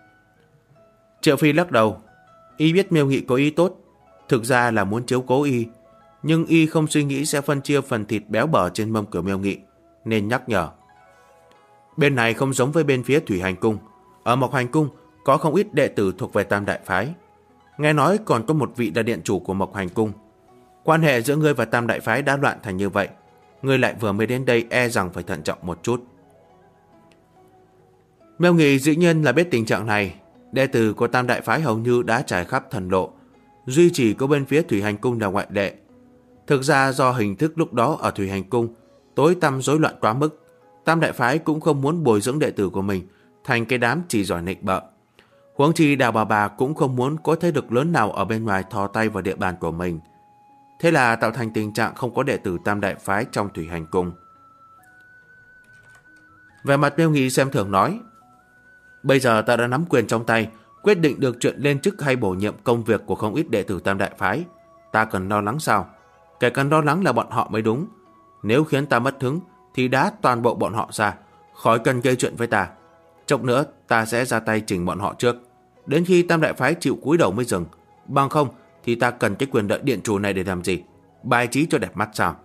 Triệu Phi lắc đầu. Y biết Miêu Nghị có ý tốt, thực ra là muốn chiếu cố y, nhưng y không suy nghĩ sẽ phân chia phần thịt béo bở trên mâm của Miêu Nghị, nên nhắc nhở. Bên này không giống với bên phía Thủy Hành Cung. Ở Mộc Hành Cung có không ít đệ tử thuộc về Tam Đại Phái. Nghe nói còn có một vị là điện chủ của Mộc Hành Cung. Quan hệ giữa ngươi và Tam Đại Phái đã loạn thành như vậy, ngươi lại vừa mới đến đây, e rằng phải thận trọng một chút. Miêu Nghị dĩ nhiên là biết tình trạng này. Đệ tử của Tam Đại Phái hầu như đã trải khắp thần lộ, duy chỉ có bên phía Thủy Hành Cung là ngoại lệ. Thực ra do hình thức lúc đó ở Thủy Hành Cung tối tăm rối loạn quá mức, Tam Đại Phái cũng không muốn bồi dưỡng đệ tử của mình thành cái đám chỉ giỏi nịnh bợ. Huống chi Đào Bà cũng không muốn có thế lực lớn nào ở bên ngoài thò tay vào địa bàn của mình. Thế là tạo thành tình trạng không có đệ tử Tam Đại Phái trong Thủy Hành Cung. Về mặt Miêu Nghị xem thường nói: bây giờ ta đã nắm quyền trong tay, quyết định được chuyện lên chức hay bổ nhiệm công việc của không ít đệ tử Tam Đại Phái. Ta cần lo lắng sao? Kẻ cần lo lắng là bọn họ mới đúng. Nếu khiến ta mất hứng thì đá toàn bộ bọn họ ra, khỏi cần gây chuyện với ta. Chốc nữa ta sẽ ra tay chỉnh bọn họ trước, đến khi Tam Đại Phái chịu cúi đầu mới dừng. Bằng không thì ta cần cái quyền đợi điện chủ này để làm gì? Bài trí cho đẹp mắt sao?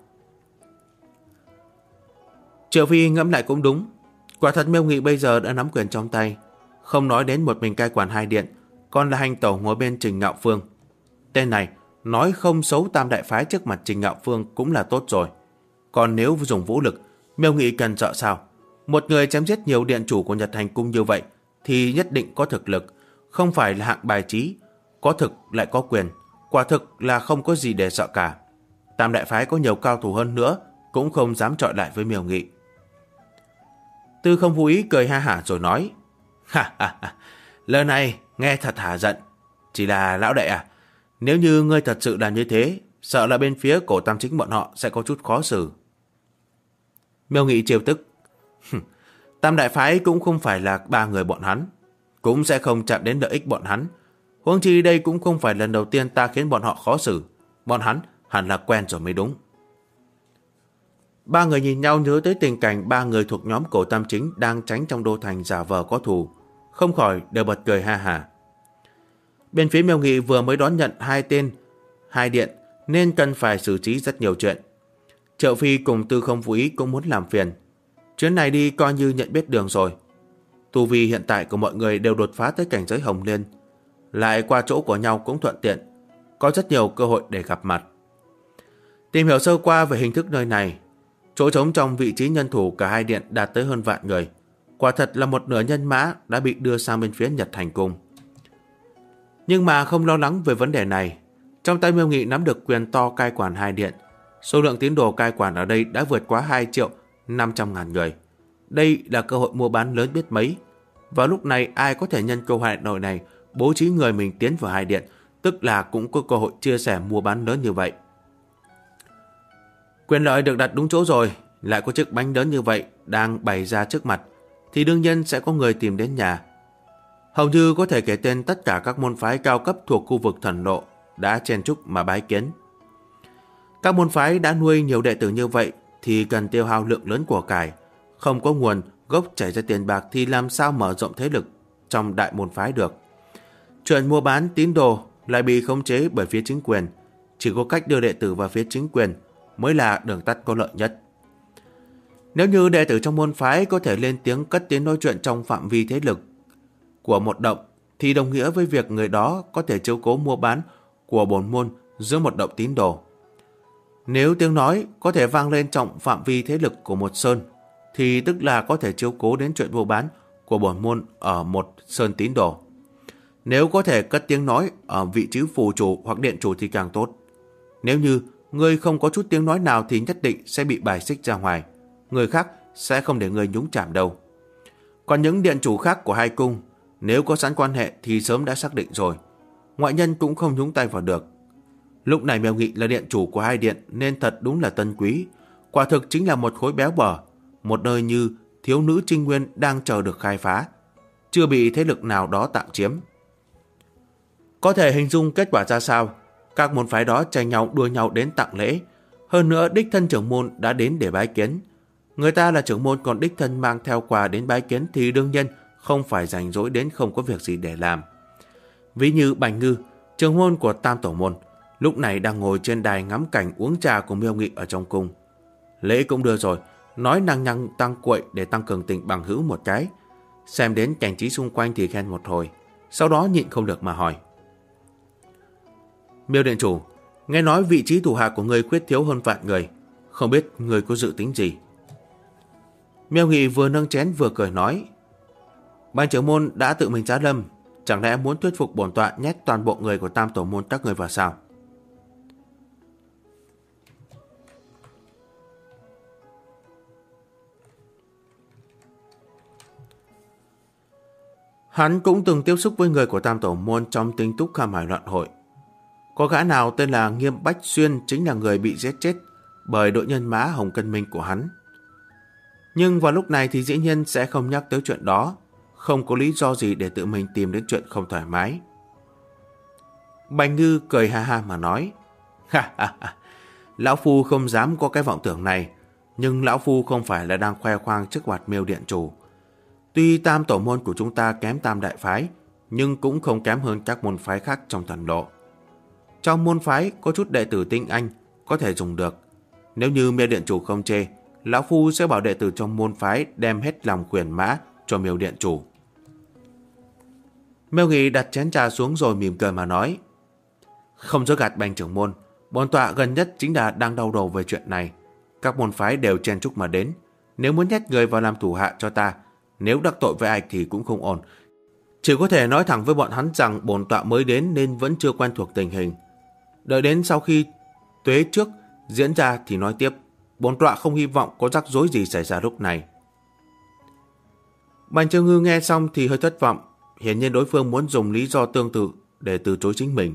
Triệu Phi ngẫm lại cũng đúng. Quả thật Miêu Nghị bây giờ đã nắm quyền trong tay, không nói đến một mình cai quản hai điện, còn là hành tẩu ngồi bên Trình Ngạo Phương. Tên này nói không xấu Tam Đại Phái trước mặt Trình Ngạo Phương cũng là tốt rồi. Còn nếu dùng vũ lực, Miêu Nghị cần sợ sao? Một người chém giết nhiều điện chủ của Nhật Hành Cung như vậy thì nhất định có thực lực, không phải là hạng bài trí. Có thực lại có quyền, quả thực là không có gì để sợ cả. Tam Đại Phái có nhiều cao thủ hơn nữa cũng không dám chọi lại với Miêu Nghị. Tư Không Vô Ý cười ha hả rồi nói: ha ha ha, lời này nghe thật hả giận. Chỉ là lão đệ à, nếu như ngươi thật sự làm như thế, sợ là bên phía cổ Tam Chính bọn họ sẽ có chút khó xử. Miêu Nghị trêu tức: Tam Đại Phái cũng không phải là ba người bọn hắn, cũng sẽ không chạm đến lợi ích bọn hắn. Huống chi đây cũng không phải lần đầu tiên ta khiến bọn họ khó xử, bọn hắn hẳn là quen rồi mới đúng. Ba người nhìn nhau nhớ tới tình cảnh ba người thuộc nhóm cổ tam chính đang tránh trong đô thành giả vờ có thù, không khỏi đều bật cười ha hả. Bên phía Miêu Nghị vừa mới đón nhận 2 tên, 2 điện nên cần phải xử trí rất nhiều chuyện. Triệu Phi cùng Tư Không Vũ Ý cũng muốn làm phiền. Chuyến này đi coi như nhận biết đường rồi. Tu vi hiện tại của mọi người đều đột phá tới cảnh giới Hồng Liên, lại qua chỗ của nhau cũng thuận tiện, có rất nhiều cơ hội để gặp mặt. Tìm hiểu sơ qua về hình thức nơi này, chỗ trống trong vị trí nhân thủ cả hai điện đạt tới hơn vạn người. Quả thật là một nửa nhân mã đã bị đưa sang bên phía Nhật Thành Cung. Nhưng mà không lo lắng về vấn đề này. Trong tay Miêu Nghị nắm được quyền to cai quản hai điện. Số lượng tín đồ cai quản ở đây đã vượt quá 2.500.000 người. Đây là cơ hội mua bán lớn biết mấy. Vào lúc này ai có thể nhân cơ hội này bố trí người mình tiến vào hai điện, tức là cũng có cơ hội chia sẻ mua bán lớn như vậy. Quyền lợi được đặt đúng chỗ rồi, lại có chiếc bánh lớn như vậy đang bày ra trước mặt, thì đương nhiên sẽ có người tìm đến nhà. Hầu như có thể kể tên tất cả các môn phái cao cấp thuộc khu vực thần lộ đã chen chúc mà bái kiến. Các môn phái đã nuôi nhiều đệ tử như vậy thì cần tiêu hao lượng lớn của cải, không có nguồn gốc chảy ra tiền bạc thì làm sao mở rộng thế lực trong đại môn phái được. Chuyện mua bán tín đồ lại bị khống chế bởi phía chính quyền, chỉ có cách đưa đệ tử vào phía chính quyền mới là đường tắt có lợi nhất. Nếu như đệ tử trong môn phái có thể lên tiếng cất tiếng nói chuyện trong phạm vi thế lực của một động, thì đồng nghĩa với việc người đó có thể chiếu cố mua bán của bổn môn giữa một động tín đồ. Nếu tiếng nói có thể vang lên trong phạm vi thế lực của một sơn, thì tức là có thể chiếu cố đến chuyện mua bán của bổn môn ở một sơn tín đồ. Nếu có thể cất tiếng nói ở vị trí phù chủ hoặc điện chủ thì càng tốt. Nếu như người không có chút tiếng nói nào thì nhất định sẽ bị bài xích ra ngoài. Người khác sẽ không để người nhúng chạm đâu. Còn những điện chủ khác của hai cung, nếu có sẵn quan hệ thì sớm đã xác định rồi. Ngoại nhân cũng không nhúng tay vào được. Lúc này Miêu Nghị là điện chủ của hai điện nên thật đúng là tân quý. Quả thực chính là một khối béo bở, một nơi như thiếu nữ Trinh Nguyên đang chờ được khai phá, chưa bị thế lực nào đó tạm chiếm. Có thể hình dung kết quả ra sao? Các môn phái đó tranh nhau đua nhau đến tặng lễ. Hơn nữa đích thân trưởng môn đã đến để bái kiến. Người ta là trưởng môn còn đích thân mang theo quà đến bái kiến thì đương nhiên không phải rảnh rỗi đến không có việc gì để làm. Ví như Bành Ngư, trưởng môn của Tam Tổ Môn, lúc này đang ngồi trên đài ngắm cảnh uống trà của Miêu Nghị ở trong cung. Lễ cũng đưa rồi, nói năng nhăng tăng quậy để tăng cường tình bằng hữu một cái. Xem đến cảnh trí xung quanh thì khen một hồi, sau đó nhịn không được mà hỏi. Miêu điện chủ, nghe nói vị trí thủ hạ của người khuyết thiếu hơn vạn người, không biết người có dự tính gì? Miêu Nghị vừa nâng chén vừa cười nói. Ban trưởng môn đã tự mình giá lâm, chẳng lẽ muốn thuyết phục bổn tọa nhét toàn bộ người của Tam Tổ Môn các người vào sao? Hắn cũng từng tiếp xúc với người của Tam Tổ Môn trong Tinh Túc Kham Hải loạn hội. Có gã nào tên là Nghiêm Bách Xuyên chính là người bị giết chết bởi đội nhân mã Hồng Cân Minh của hắn. Nhưng vào lúc này thì dĩ nhiên sẽ không nhắc tới chuyện đó, không có lý do gì để tự mình tìm đến chuyện không thoải mái. Bành Ngư cười ha ha mà nói. Ha ha ha, lão phu không dám có cái vọng tưởng này, nhưng lão phu không phải là đang khoe khoang trước mặt Miêu điện chủ. Tuy Tam Tổ Môn của chúng ta kém Tam Đại Phái, nhưng cũng không kém hơn các môn phái khác trong thần lộ. Trong môn phái có chút đệ tử tinh anh có thể dùng được. Nếu như Miêu điện chủ không chê, lão phu sẽ bảo đệ tử trong môn phái đem hết lòng quyền mã cho Miêu điện chủ. Miêu Nghị đặt chén trà xuống rồi mỉm cười mà nói. Không dối gạt Bành trưởng môn, bổn tọa gần nhất chính là đang đau đầu về chuyện này. Các môn phái đều chen chúc mà đến. Nếu muốn nhét người vào làm thủ hạ cho ta, nếu đắc tội với ai thì cũng không ổn. Chỉ có thể nói thẳng với bọn hắn rằng bổn tọa mới đến nên vẫn chưa quen thuộc tình hình. Đợi đến sau khi tuế trước diễn ra thì nói tiếp. Bổn tọa không hy vọng có rắc rối gì xảy ra lúc này. Bành Chiêu Ngư nghe xong thì hơi thất vọng. Hiển nhiên đối phương muốn dùng lý do tương tự để từ chối chính mình.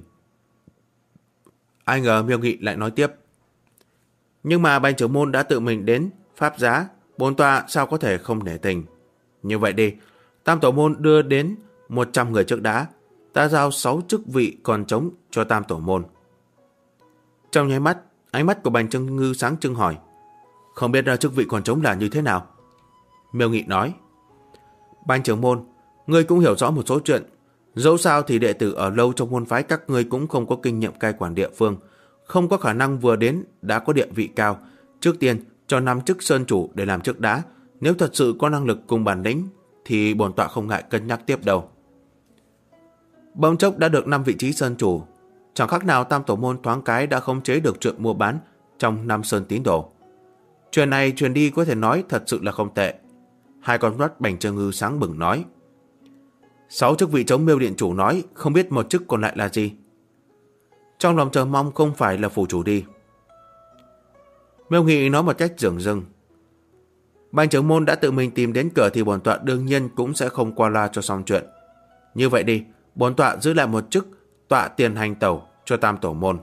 Ai ngờ Miêu Nghị lại nói tiếp. Nhưng mà Bành trưởng môn đã tự mình đến pháp giá, bổn tọa sao có thể không nể tình. Như vậy đi, Tam Tổ Môn đưa đến 100 người trước đã, ta giao 6 chức vị còn trống cho Tam Tổ Môn. Trong nháy mắt, ánh mắt của Bành Chiêu Ngư sáng trưng hỏi. Không biết chức vị còn trống là như thế nào? Miêu Nghị nói. Bành trưởng môn, ngươi cũng hiểu rõ một số chuyện. Dẫu sao thì đệ tử ở lâu trong môn phái các ngươi cũng không có kinh nghiệm cai quản địa phương, không có khả năng vừa đến đã có địa vị cao. Trước tiên cho 5 chức sơn chủ để làm trước đã. Nếu thật sự có năng lực cùng bản lĩnh thì bổn tọa không ngại cân nhắc tiếp đâu. Bỗng chốc đã được 5 vị trí sơn chủ, chẳng khác nào Tam Tổ môn thoáng cái đã khống chế được chuyện mua bán trong 5 sơn tín đồ. Chuyện này truyền đi có thể nói thật sự là không tệ. Hai con mắt Bành Trương Ngư sáng bừng nói. 6 chức vị trống Miêu điện chủ nói, không biết một chức còn lại là gì. Trong lòng chờ mong không phải là phủ chủ đi. Miêu Nghị nói một cách dửng dưng. Bành trưởng môn đã tự mình tìm đến cửa thì bổn tọa đương nhiên cũng sẽ không qua loa cho xong chuyện. Như vậy đi, bổn tọa giữ lại một chức tọa tiền hành tẩu cho Tam Tổ môn.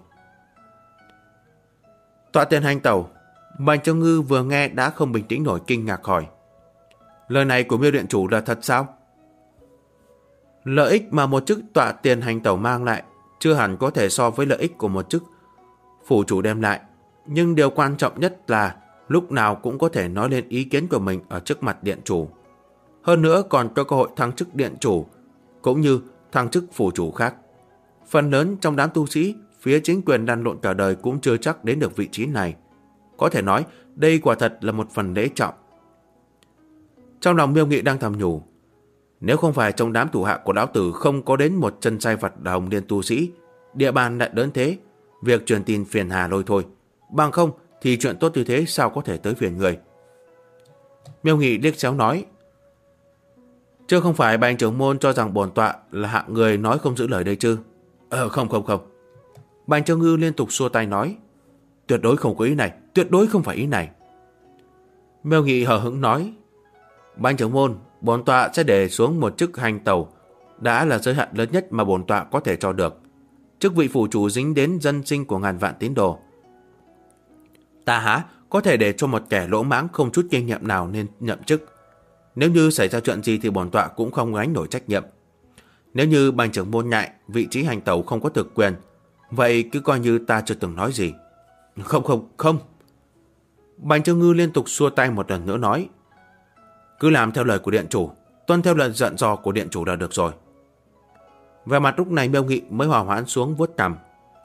Tọa tiền hành tẩu. Bành Trương Ngư vừa nghe đã không bình tĩnh nổi, kinh ngạc hỏi. Lời này của Miêu điện chủ là thật sao? Lợi ích mà một chức tọa tiền hành tẩu mang lại chưa hẳn có thể so với lợi ích của một chức phủ chủ đem lại. Nhưng điều quan trọng nhất là lúc nào cũng có thể nói lên ý kiến của mình ở trước mặt điện chủ. Hơn nữa còn có cơ hội thăng chức điện chủ cũng như thăng chức phủ chủ khác. Phần lớn trong đám tu sĩ phía chính quyền lăn lộn cả đời cũng chưa chắc đến được vị trí này. Có thể nói đây quả thật là một phần lễ trọng. Trong lòng Miêu Nghị đang thầm nhủ, nếu không phải trong đám thủ hạ của lão tử không có đến một chân sai vặt hồng liên tu sĩ, địa bàn lại lớn thế, việc truyền tin phiền hà lôi thôi. Bằng không thì chuyện tốt như thế sao có thể tới phiền người. Miêu Nghị liếc xéo nói, chứ không phải Bành trưởng môn cho rằng bổn tọa là hạng người nói không giữ lời đây chứ? Không. Bành Trương Ngư liên tục xua tay nói, tuyệt đối không có ý này, tuyệt đối không phải ý này. Miêu Nghị hờ hững nói, Bành trưởng môn, bổn tọa sẽ để xuống một chức hành tẩu, đã là giới hạn lớn nhất mà bổn tọa có thể cho được. Chức vị phủ chủ dính đến dân sinh của ngàn vạn tín đồ. Ta há có thể để cho một kẻ lỗ mãng không chút kinh nghiệm nào nên nhậm chức. Nếu như xảy ra chuyện gì thì bổn tọa cũng không gánh nổi trách nhiệm. Nếu như Bành trưởng môn ngại vị trí hành tẩu không có thực quyền, vậy cứ coi như ta chưa từng nói gì. Không. Bành Trương Ngư liên tục xua tay một lần nữa nói, cứ làm theo lời của điện chủ, tuân theo lời dặn dò của điện chủ là được rồi. Về mặt lúc này Miêu Nghị mới hòa hoãn xuống vuốt cằm.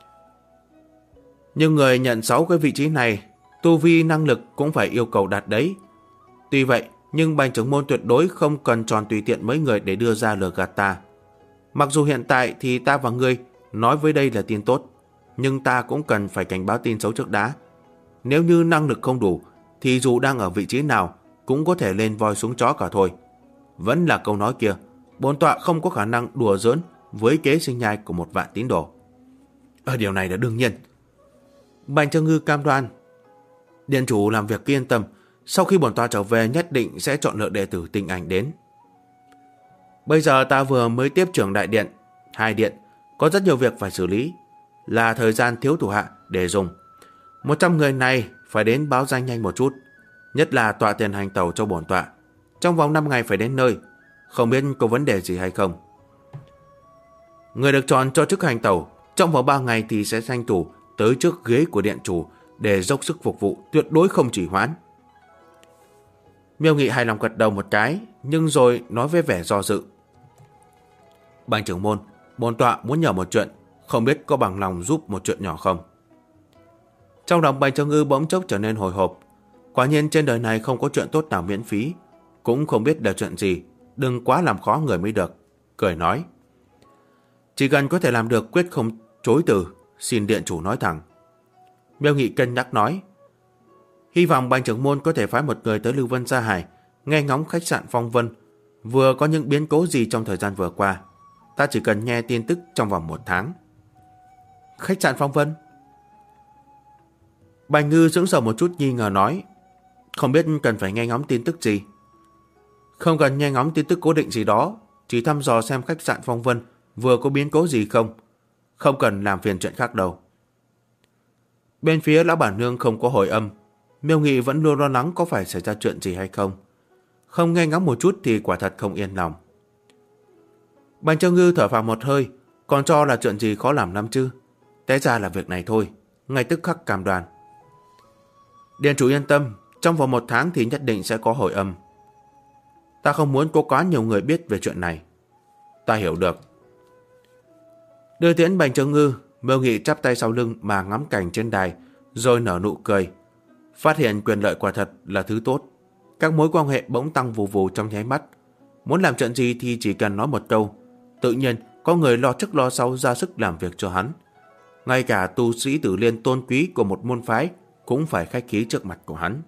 Nhưng người nhận 6 cái vị trí này, tu vi năng lực cũng phải yêu cầu đạt đấy. Tuy vậy, nhưng Bành trưởng môn tuyệt đối không cần tròn tùy tiện mấy người để đưa ra lừa gạt ta. Mặc dù hiện tại thì ta và ngươi nói với đây là tin tốt, nhưng ta cũng cần phải cảnh báo tin xấu trước đã. Nếu như năng lực không đủ, thì dù đang ở vị trí nào cũng có thể lên voi xuống chó cả thôi. Vẫn là câu nói kia, bổn tọa không có khả năng đùa giỡn với kế sinh nhai của một vạn tín đồ. Điều này là đương nhiên. Bành Trương Ngư cam đoan, điện chủ làm việc yên tâm, sau khi bổn tọa trở về nhất định sẽ chọn lựa đệ tử tinh anh đến. Bây giờ ta vừa mới tiếp trưởng đại điện, 2 điện, có rất nhiều việc phải xử lý, là thời gian thiếu thủ hạ để dùng. 100 người này phải đến báo danh nhanh một chút, nhất là tọa tiền hành tẩu cho bổn tọa. Trong vòng 5 ngày phải đến nơi, không biết có vấn đề gì hay không. Người được chọn cho chức hành tẩu, trong vòng 3 ngày thì sẽ tranh thủ tới trước ghế của điện chủ để dốc sức phục vụ, tuyệt đối không trì hoãn. Miêu Nghị hài lòng gật đầu một cái, nhưng rồi nói với vẻ do dự. Bành trưởng môn, bổn tọa muốn nhờ một chuyện, không biết có bằng lòng giúp một chuyện nhỏ không? Trong lòng Bành Trương Ngư bỗng chốc trở nên hồi hộp. Quả nhiên trên đời này không có chuyện tốt nào miễn phí, cũng không biết là chuyện gì, đừng quá làm khó người mới được. Cười nói, chỉ cần có thể làm được quyết không chối từ, xin điện chủ nói thẳng. Miêu Nghị cân nhắc nói, hy vọng Bành trưởng môn có thể phái một người tới Lưu Vân Gia Hải, nghe ngóng khách sạn Phong Vân vừa có những biến cố gì trong thời gian vừa qua. Ta chỉ cần nghe tin tức trong vòng 1 tháng. Khách sạn Phong Vân? Bành Ngư sững sờ một chút nghi ngờ nói, không biết cần phải nghe ngóng tin tức gì. Không cần nghe ngóng tin tức cố định gì đó, chỉ thăm dò xem khách sạn Phong Vân vừa có biến cố gì không. Không cần làm phiền chuyện khác đâu. Bên phía lão bản nương không có hồi âm. Miêu Nghị vẫn luôn lo lắng có phải xảy ra chuyện gì hay không. Không nghe ngóng một chút thì quả thật không yên lòng. Bành Trương Ngư thở phào một hơi, còn cho là chuyện gì khó làm lắm chứ. Té ra là việc này thôi, ngay tức khắc cam đoan. Điện chủ yên tâm, trong vòng 1 tháng thì nhất định sẽ có hồi âm. Ta không muốn có quá nhiều người biết về chuyện này. Ta hiểu được. Đưa tiễn Bành Trường Ngư, Miêu Nghị chắp tay sau lưng mà ngắm cảnh trên đài, rồi nở nụ cười. Phát hiện quyền lợi quả thật là thứ tốt. Các mối quan hệ bỗng tăng vù vù trong nháy mắt. Muốn làm chuyện gì thì chỉ cần nói một câu, tự nhiên có người lo trước lo sau ra sức làm việc cho hắn. Ngay cả tu sĩ Tử Liên tôn quý của một môn phái cũng phải khách khí trước mặt của hắn.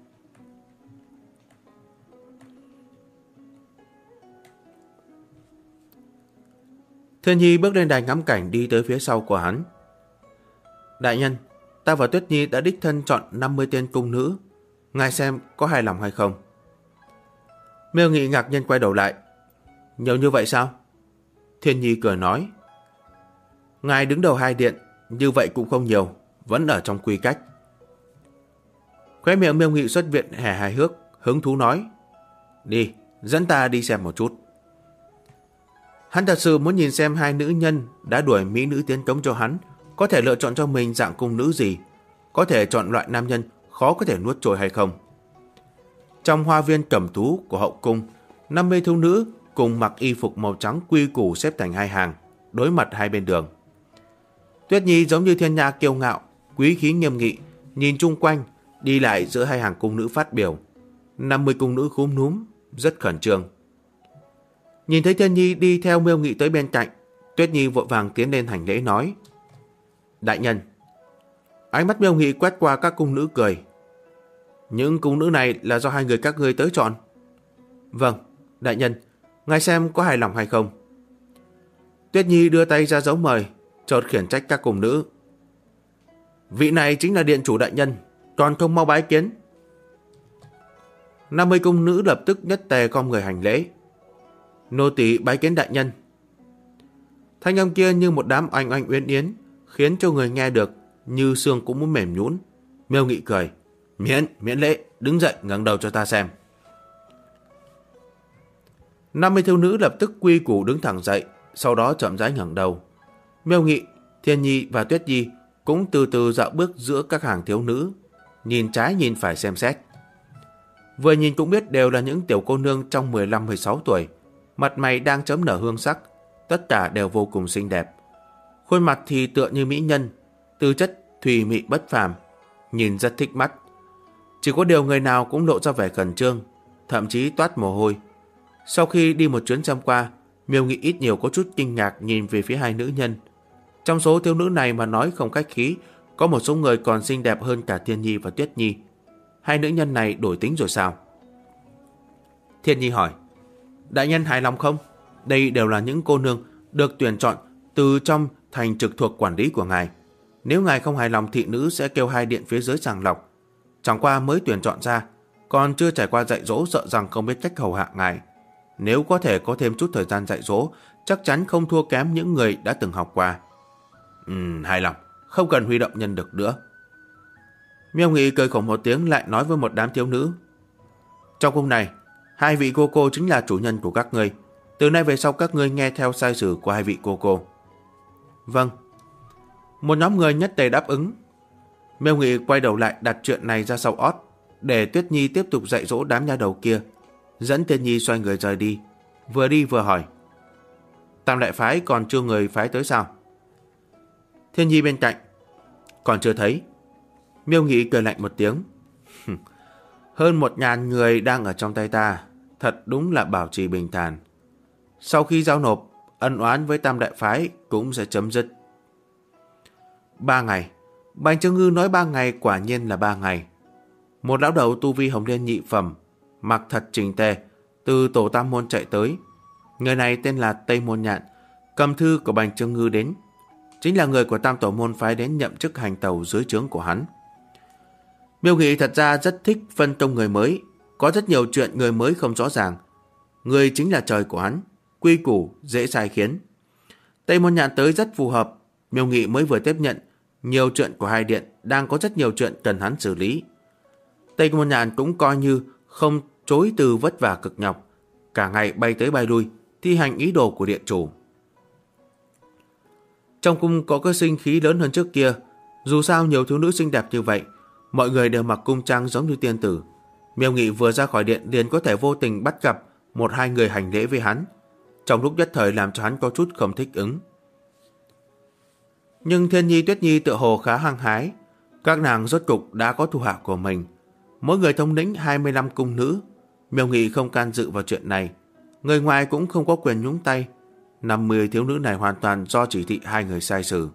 Thiên Nhi bước lên đài ngắm cảnh, đi tới phía sau của hắn. Đại nhân, ta và Tuyết Nhi đã đích thân chọn 50 tên cung nữ. Ngài xem có hài lòng hay không? Miêu Nghị ngạc nhiên quay đầu lại. Nhiều như vậy sao? Thiên Nhi cười nói. Ngài đứng đầu 2 điện, như vậy cũng không nhiều, vẫn ở trong quy cách. Khóe miệng Miêu Nghị xuất viện hẻ hài hước, hứng thú nói. Đi, dẫn ta đi xem một chút. Hắn thật sự muốn nhìn xem 2 nữ nhân đã đuổi mỹ nữ tiến cống cho hắn có thể lựa chọn cho mình dạng cung nữ gì, có thể chọn loại nam nhân khó có thể nuốt trôi hay không. Trong hoa viên cẩm thú của hậu cung, 50 thiếu nữ cùng mặc y phục màu trắng quy củ xếp thành 2 hàng, đối mặt hai bên đường. Tuyết Nhi giống như thiên nha kiêu ngạo, quý khí nghiêm nghị, nhìn chung quanh, đi lại giữa 2 hàng cung nữ phát biểu. 50 cung nữ khúm núm, rất khẩn trương. Nhìn thấy Thiên Nhi đi theo Miêu Nghị tới bên cạnh, Tuyết Nhi vội vàng tiến lên hành lễ nói. Đại nhân. Ánh mắt Miêu Nghị quét qua các cung nữ cười. Những cung nữ này là do 2 người các ngươi tới chọn. Vâng, đại nhân, ngài xem có hài lòng hay không? Tuyết Nhi đưa tay ra dấu mời, chợt khiển trách các cung nữ. Vị này chính là điện chủ đại nhân, còn không mau bái kiến. 50 cung nữ lập tức nhất tề khom người hành lễ. Nô tỳ bái kiến đại nhân. Thanh âm kia như một đám oanh oanh uyên yến, khiến cho người nghe được như xương cũng muốn mềm nhũn. Miêu Nghị cười. Miễn lễ, đứng dậy ngẩng đầu cho ta xem. 50 thiếu nữ lập tức quy củ đứng thẳng dậy, sau đó chậm rãi ngẩng đầu. Miêu Nghị, Thiên Nhi và Tuyết Nhi cũng từ từ dạo bước giữa các hàng thiếu nữ, nhìn trái nhìn phải xem xét. Vừa nhìn cũng biết đều là những tiểu cô nương trong 15-16 tuổi, mặt mày đang chớm nở hương sắc, tất cả đều vô cùng xinh đẹp. Khuôn mặt thì tựa như mỹ nhân, tư chất thùy mị bất phàm, nhìn rất thích mắt. Chỉ có điều người nào cũng lộ ra vẻ khẩn trương, thậm chí toát mồ hôi. Sau khi đi một chuyến xem qua, Miêu Nghị ít nhiều có chút kinh ngạc nhìn về phía 2 nữ nhân. Trong số thiếu nữ này mà nói không khách khí, có một số người còn xinh đẹp hơn cả Thiên Nhi và Tuyết Nhi. 2 nữ nhân này đổi tính rồi sao? Thiên Nhi hỏi. Đại nhân hài lòng không? Đây đều là những cô nương được tuyển chọn từ trong thành trực thuộc quản lý của ngài. Nếu ngài không hài lòng, thị nữ sẽ kêu 2 điện phía dưới sàng lọc. Chẳng qua mới tuyển chọn ra, còn chưa trải qua dạy dỗ, sợ rằng không biết cách hầu hạ ngài. Nếu có thể có thêm chút thời gian dạy dỗ, chắc chắn không thua kém những người đã từng học qua. Hài lòng, không cần huy động nhân lực nữa. Miêu Nghị cười khổ một tiếng, lại nói với một đám thiếu nữ. Trong cung này, 2 vị cô chính là chủ nhân của các ngươi. Từ nay về sau các ngươi nghe theo sai sử của 2 vị cô. Vâng. Một nhóm người nhất tề đáp ứng. Miêu Nghị quay đầu lại đặt chuyện này ra sau ót, để Tuyết Nhi tiếp tục dạy dỗ đám nha đầu kia, dẫn Thiên Nhi xoay người rời đi. Vừa đi vừa hỏi. Tam đại phái còn chưa người phái tới sao? Thiên Nhi bên cạnh. Còn chưa thấy. Miêu Nghị cười lạnh một tiếng. Hơn 1000 người đang ở trong tay ta, thật đúng là bảo trì bình thản. Sau khi giao nộp, ân oán với Tam đại phái cũng sẽ chấm dứt. 3 ngày. Bành Trường Ngư nói 3 ngày quả nhiên là 3 ngày. Một lão đầu tu vi hồng liên nhị phẩm, mặc thật chỉnh tề, từ tổ Tam môn chạy tới. Người này tên là Tây Môn Nhạn, cầm thư của Bành Trường Ngư đến. Chính là người của Tam tổ môn phái đến nhậm chức hành tàu dưới trướng của hắn. Miêu Nghị thật ra rất thích phân công người mới, có rất nhiều chuyện người mới không rõ ràng. Người chính là trời của hắn, quy củ, dễ sai khiến. Tây Môn Nhạn tới rất phù hợp, Miêu Nghị mới vừa tiếp nhận. Nhiều chuyện của 2 điện đang có rất nhiều chuyện cần hắn xử lý. Tây Môn Nhạn cũng coi như không chối từ vất vả cực nhọc, cả ngày bay tới bay lui, thi hành ý đồ của điện chủ. Trong cung có cái sinh khí lớn hơn trước kia, dù sao nhiều thiếu nữ xinh đẹp như vậy, mọi người đều mặc cung trang giống như tiên tử, Miêu Nghị vừa ra khỏi điện liền có thể vô tình bắt gặp một hai người hành lễ với hắn, trong lúc nhất thời làm cho hắn có chút không thích ứng. Nhưng Thiên Nhi, Tuyết Nhi tựa hồ khá hăng hái, các nàng rốt cục đã có thủ hạ của mình, mỗi người thống lĩnh 25 cung nữ. Miêu Nghị không can dự vào chuyện này, người ngoài cũng không có quyền nhúng tay. 50 thiếu nữ này hoàn toàn do chỉ thị hai người sai sử.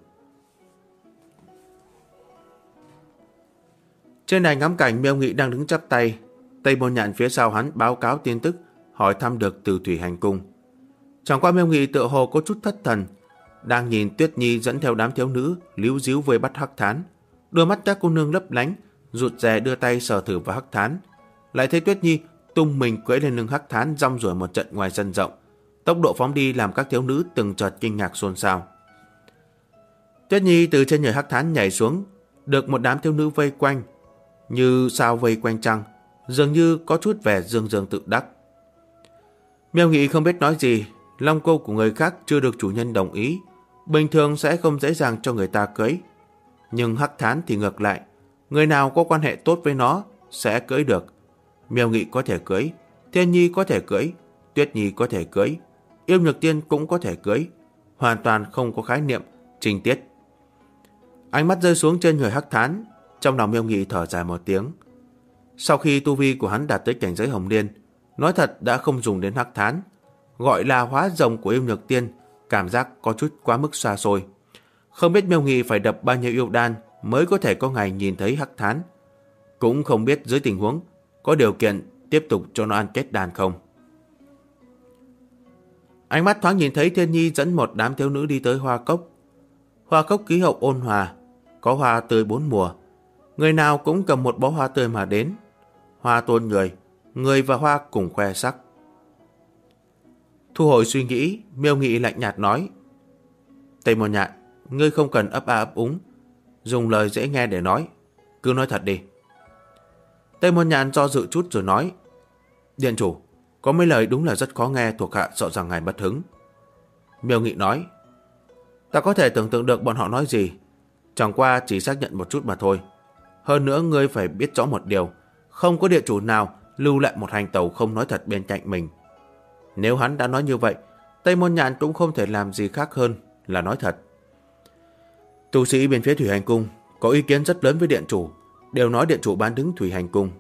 Trên đài ngắm cảnh, Miêu Nghị đang đứng chắp tay. Tây Môn Nhạn phía sau hắn báo cáo tin tức, hỏi thăm được từ Thủy Hành Cung. Chẳng qua Miêu Nghị tựa hồ có chút thất thần, đang nhìn Tuyết Nhi dẫn theo đám thiếu nữ líu díu vây bắt Hắc Thán. Đôi mắt các cô nương lấp lánh, rụt rè đưa tay sờ thử vào Hắc Thán. Lại thấy Tuyết Nhi tung mình cưỡi lên lưng Hắc Thán rong ruổi một trận ngoài sân rộng. Tốc độ phóng đi làm các thiếu nữ từng chợt kinh ngạc xôn xao. Tuyết Nhi từ trên người Hắc Thán nhảy xuống, được một đám thiếu nữ vây quanh, như sao vây quanh trăng, dường như có chút vẻ dương dương tự đắc. Miêu Nghị không biết nói gì. Long cô của người khác chưa được chủ nhân đồng ý, bình thường sẽ không dễ dàng cho người ta cưới. Nhưng Hắc Thán thì ngược lại, người nào có quan hệ tốt với nó sẽ cưới được. Miêu Nghị có thể cưới, Thiên Nhi có thể cưới, Tuyết Nhi có thể cưới, Yêu Nhược Tiên cũng có thể cưới, hoàn toàn không có khái niệm trình tiết. Ánh mắt rơi xuống trên người Hắc Thán, trong lòng Miêu Nghị thở dài một tiếng. Sau khi tu vi của hắn đạt tới cảnh giới Hồng Liên, nói thật đã không dùng đến Hắc Thán. Gọi là hóa rồng của Yêu Nhược Tiên, cảm giác có chút quá mức xa xôi. Không biết Miêu Nghị phải đập bao nhiêu yêu đan mới có thể có ngày nhìn thấy Hắc Thán. Cũng không biết dưới tình huống có điều kiện tiếp tục cho nó ăn kết đàn không. Ánh mắt thoáng nhìn thấy Thiên Nhi dẫn một đám thiếu nữ đi tới Hoa Cốc. Hoa Cốc khí hậu ôn hòa, có hoa tươi bốn mùa. Người nào cũng cầm một bó hoa tươi mà đến. Hoa tôn người, người và hoa cùng khoe sắc. Thu hồi suy nghĩ, Miêu Nghị lạnh nhạt nói: Tây Môn Nhạn, ngươi không cần ấp a ấp úng, dùng lời dễ nghe để nói, cứ nói thật đi. Tây Môn Nhạn do dự chút rồi nói: Điện chủ, có mấy lời đúng là rất khó nghe, thuộc hạ sợ rằng ngài bất hứng. Miêu Nghị nói: Ta có thể tưởng tượng được bọn họ nói gì, chẳng qua chỉ xác nhận một chút mà thôi. Hơn nữa ngươi phải biết rõ một điều, không có địa chủ nào lưu lại một hành tẩu không nói thật bên cạnh mình. Nếu hắn đã nói như vậy, Tây Môn Nhạn cũng không thể làm gì khác hơn là nói thật. Tu sĩ bên phía Thủy Hành Cung có ý kiến rất lớn với điện chủ, đều nói điện chủ bán đứng Thủy Hành Cung.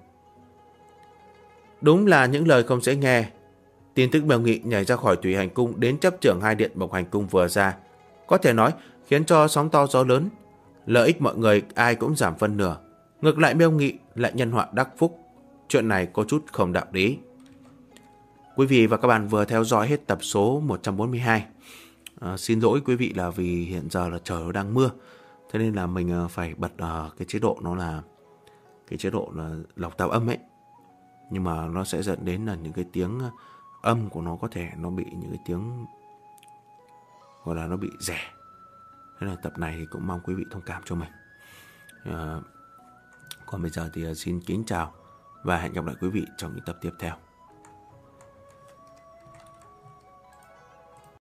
Đúng là những lời không dễ nghe. Tin tức Miêu Nghị nhảy ra khỏi Thủy Hành Cung đến chấp trưởng hai điện Mộc Hành Cung vừa ra, có thể nói khiến cho sóng to gió lớn. Lợi ích mọi người ai cũng giảm phân nửa, ngược lại Miêu Nghị lại nhân họa đắc phúc. Chuyện này có chút không đạo lý. Quý vị và các bạn vừa theo dõi hết tập số 142. Xin lỗi quý vị là vì hiện giờ là trời nó đang mưa, thế nên là mình phải bật cái chế độ nó là cái chế độ là lọc tạo âm ấy. Nhưng mà nó sẽ dẫn đến là những cái tiếng âm của nó có thể nó bị những cái tiếng gọi là nó bị rẻ. Thế là tập này thì cũng mong quý vị thông cảm cho mình. Còn bây giờ thì xin kính chào và hẹn gặp lại quý vị trong những tập tiếp theo.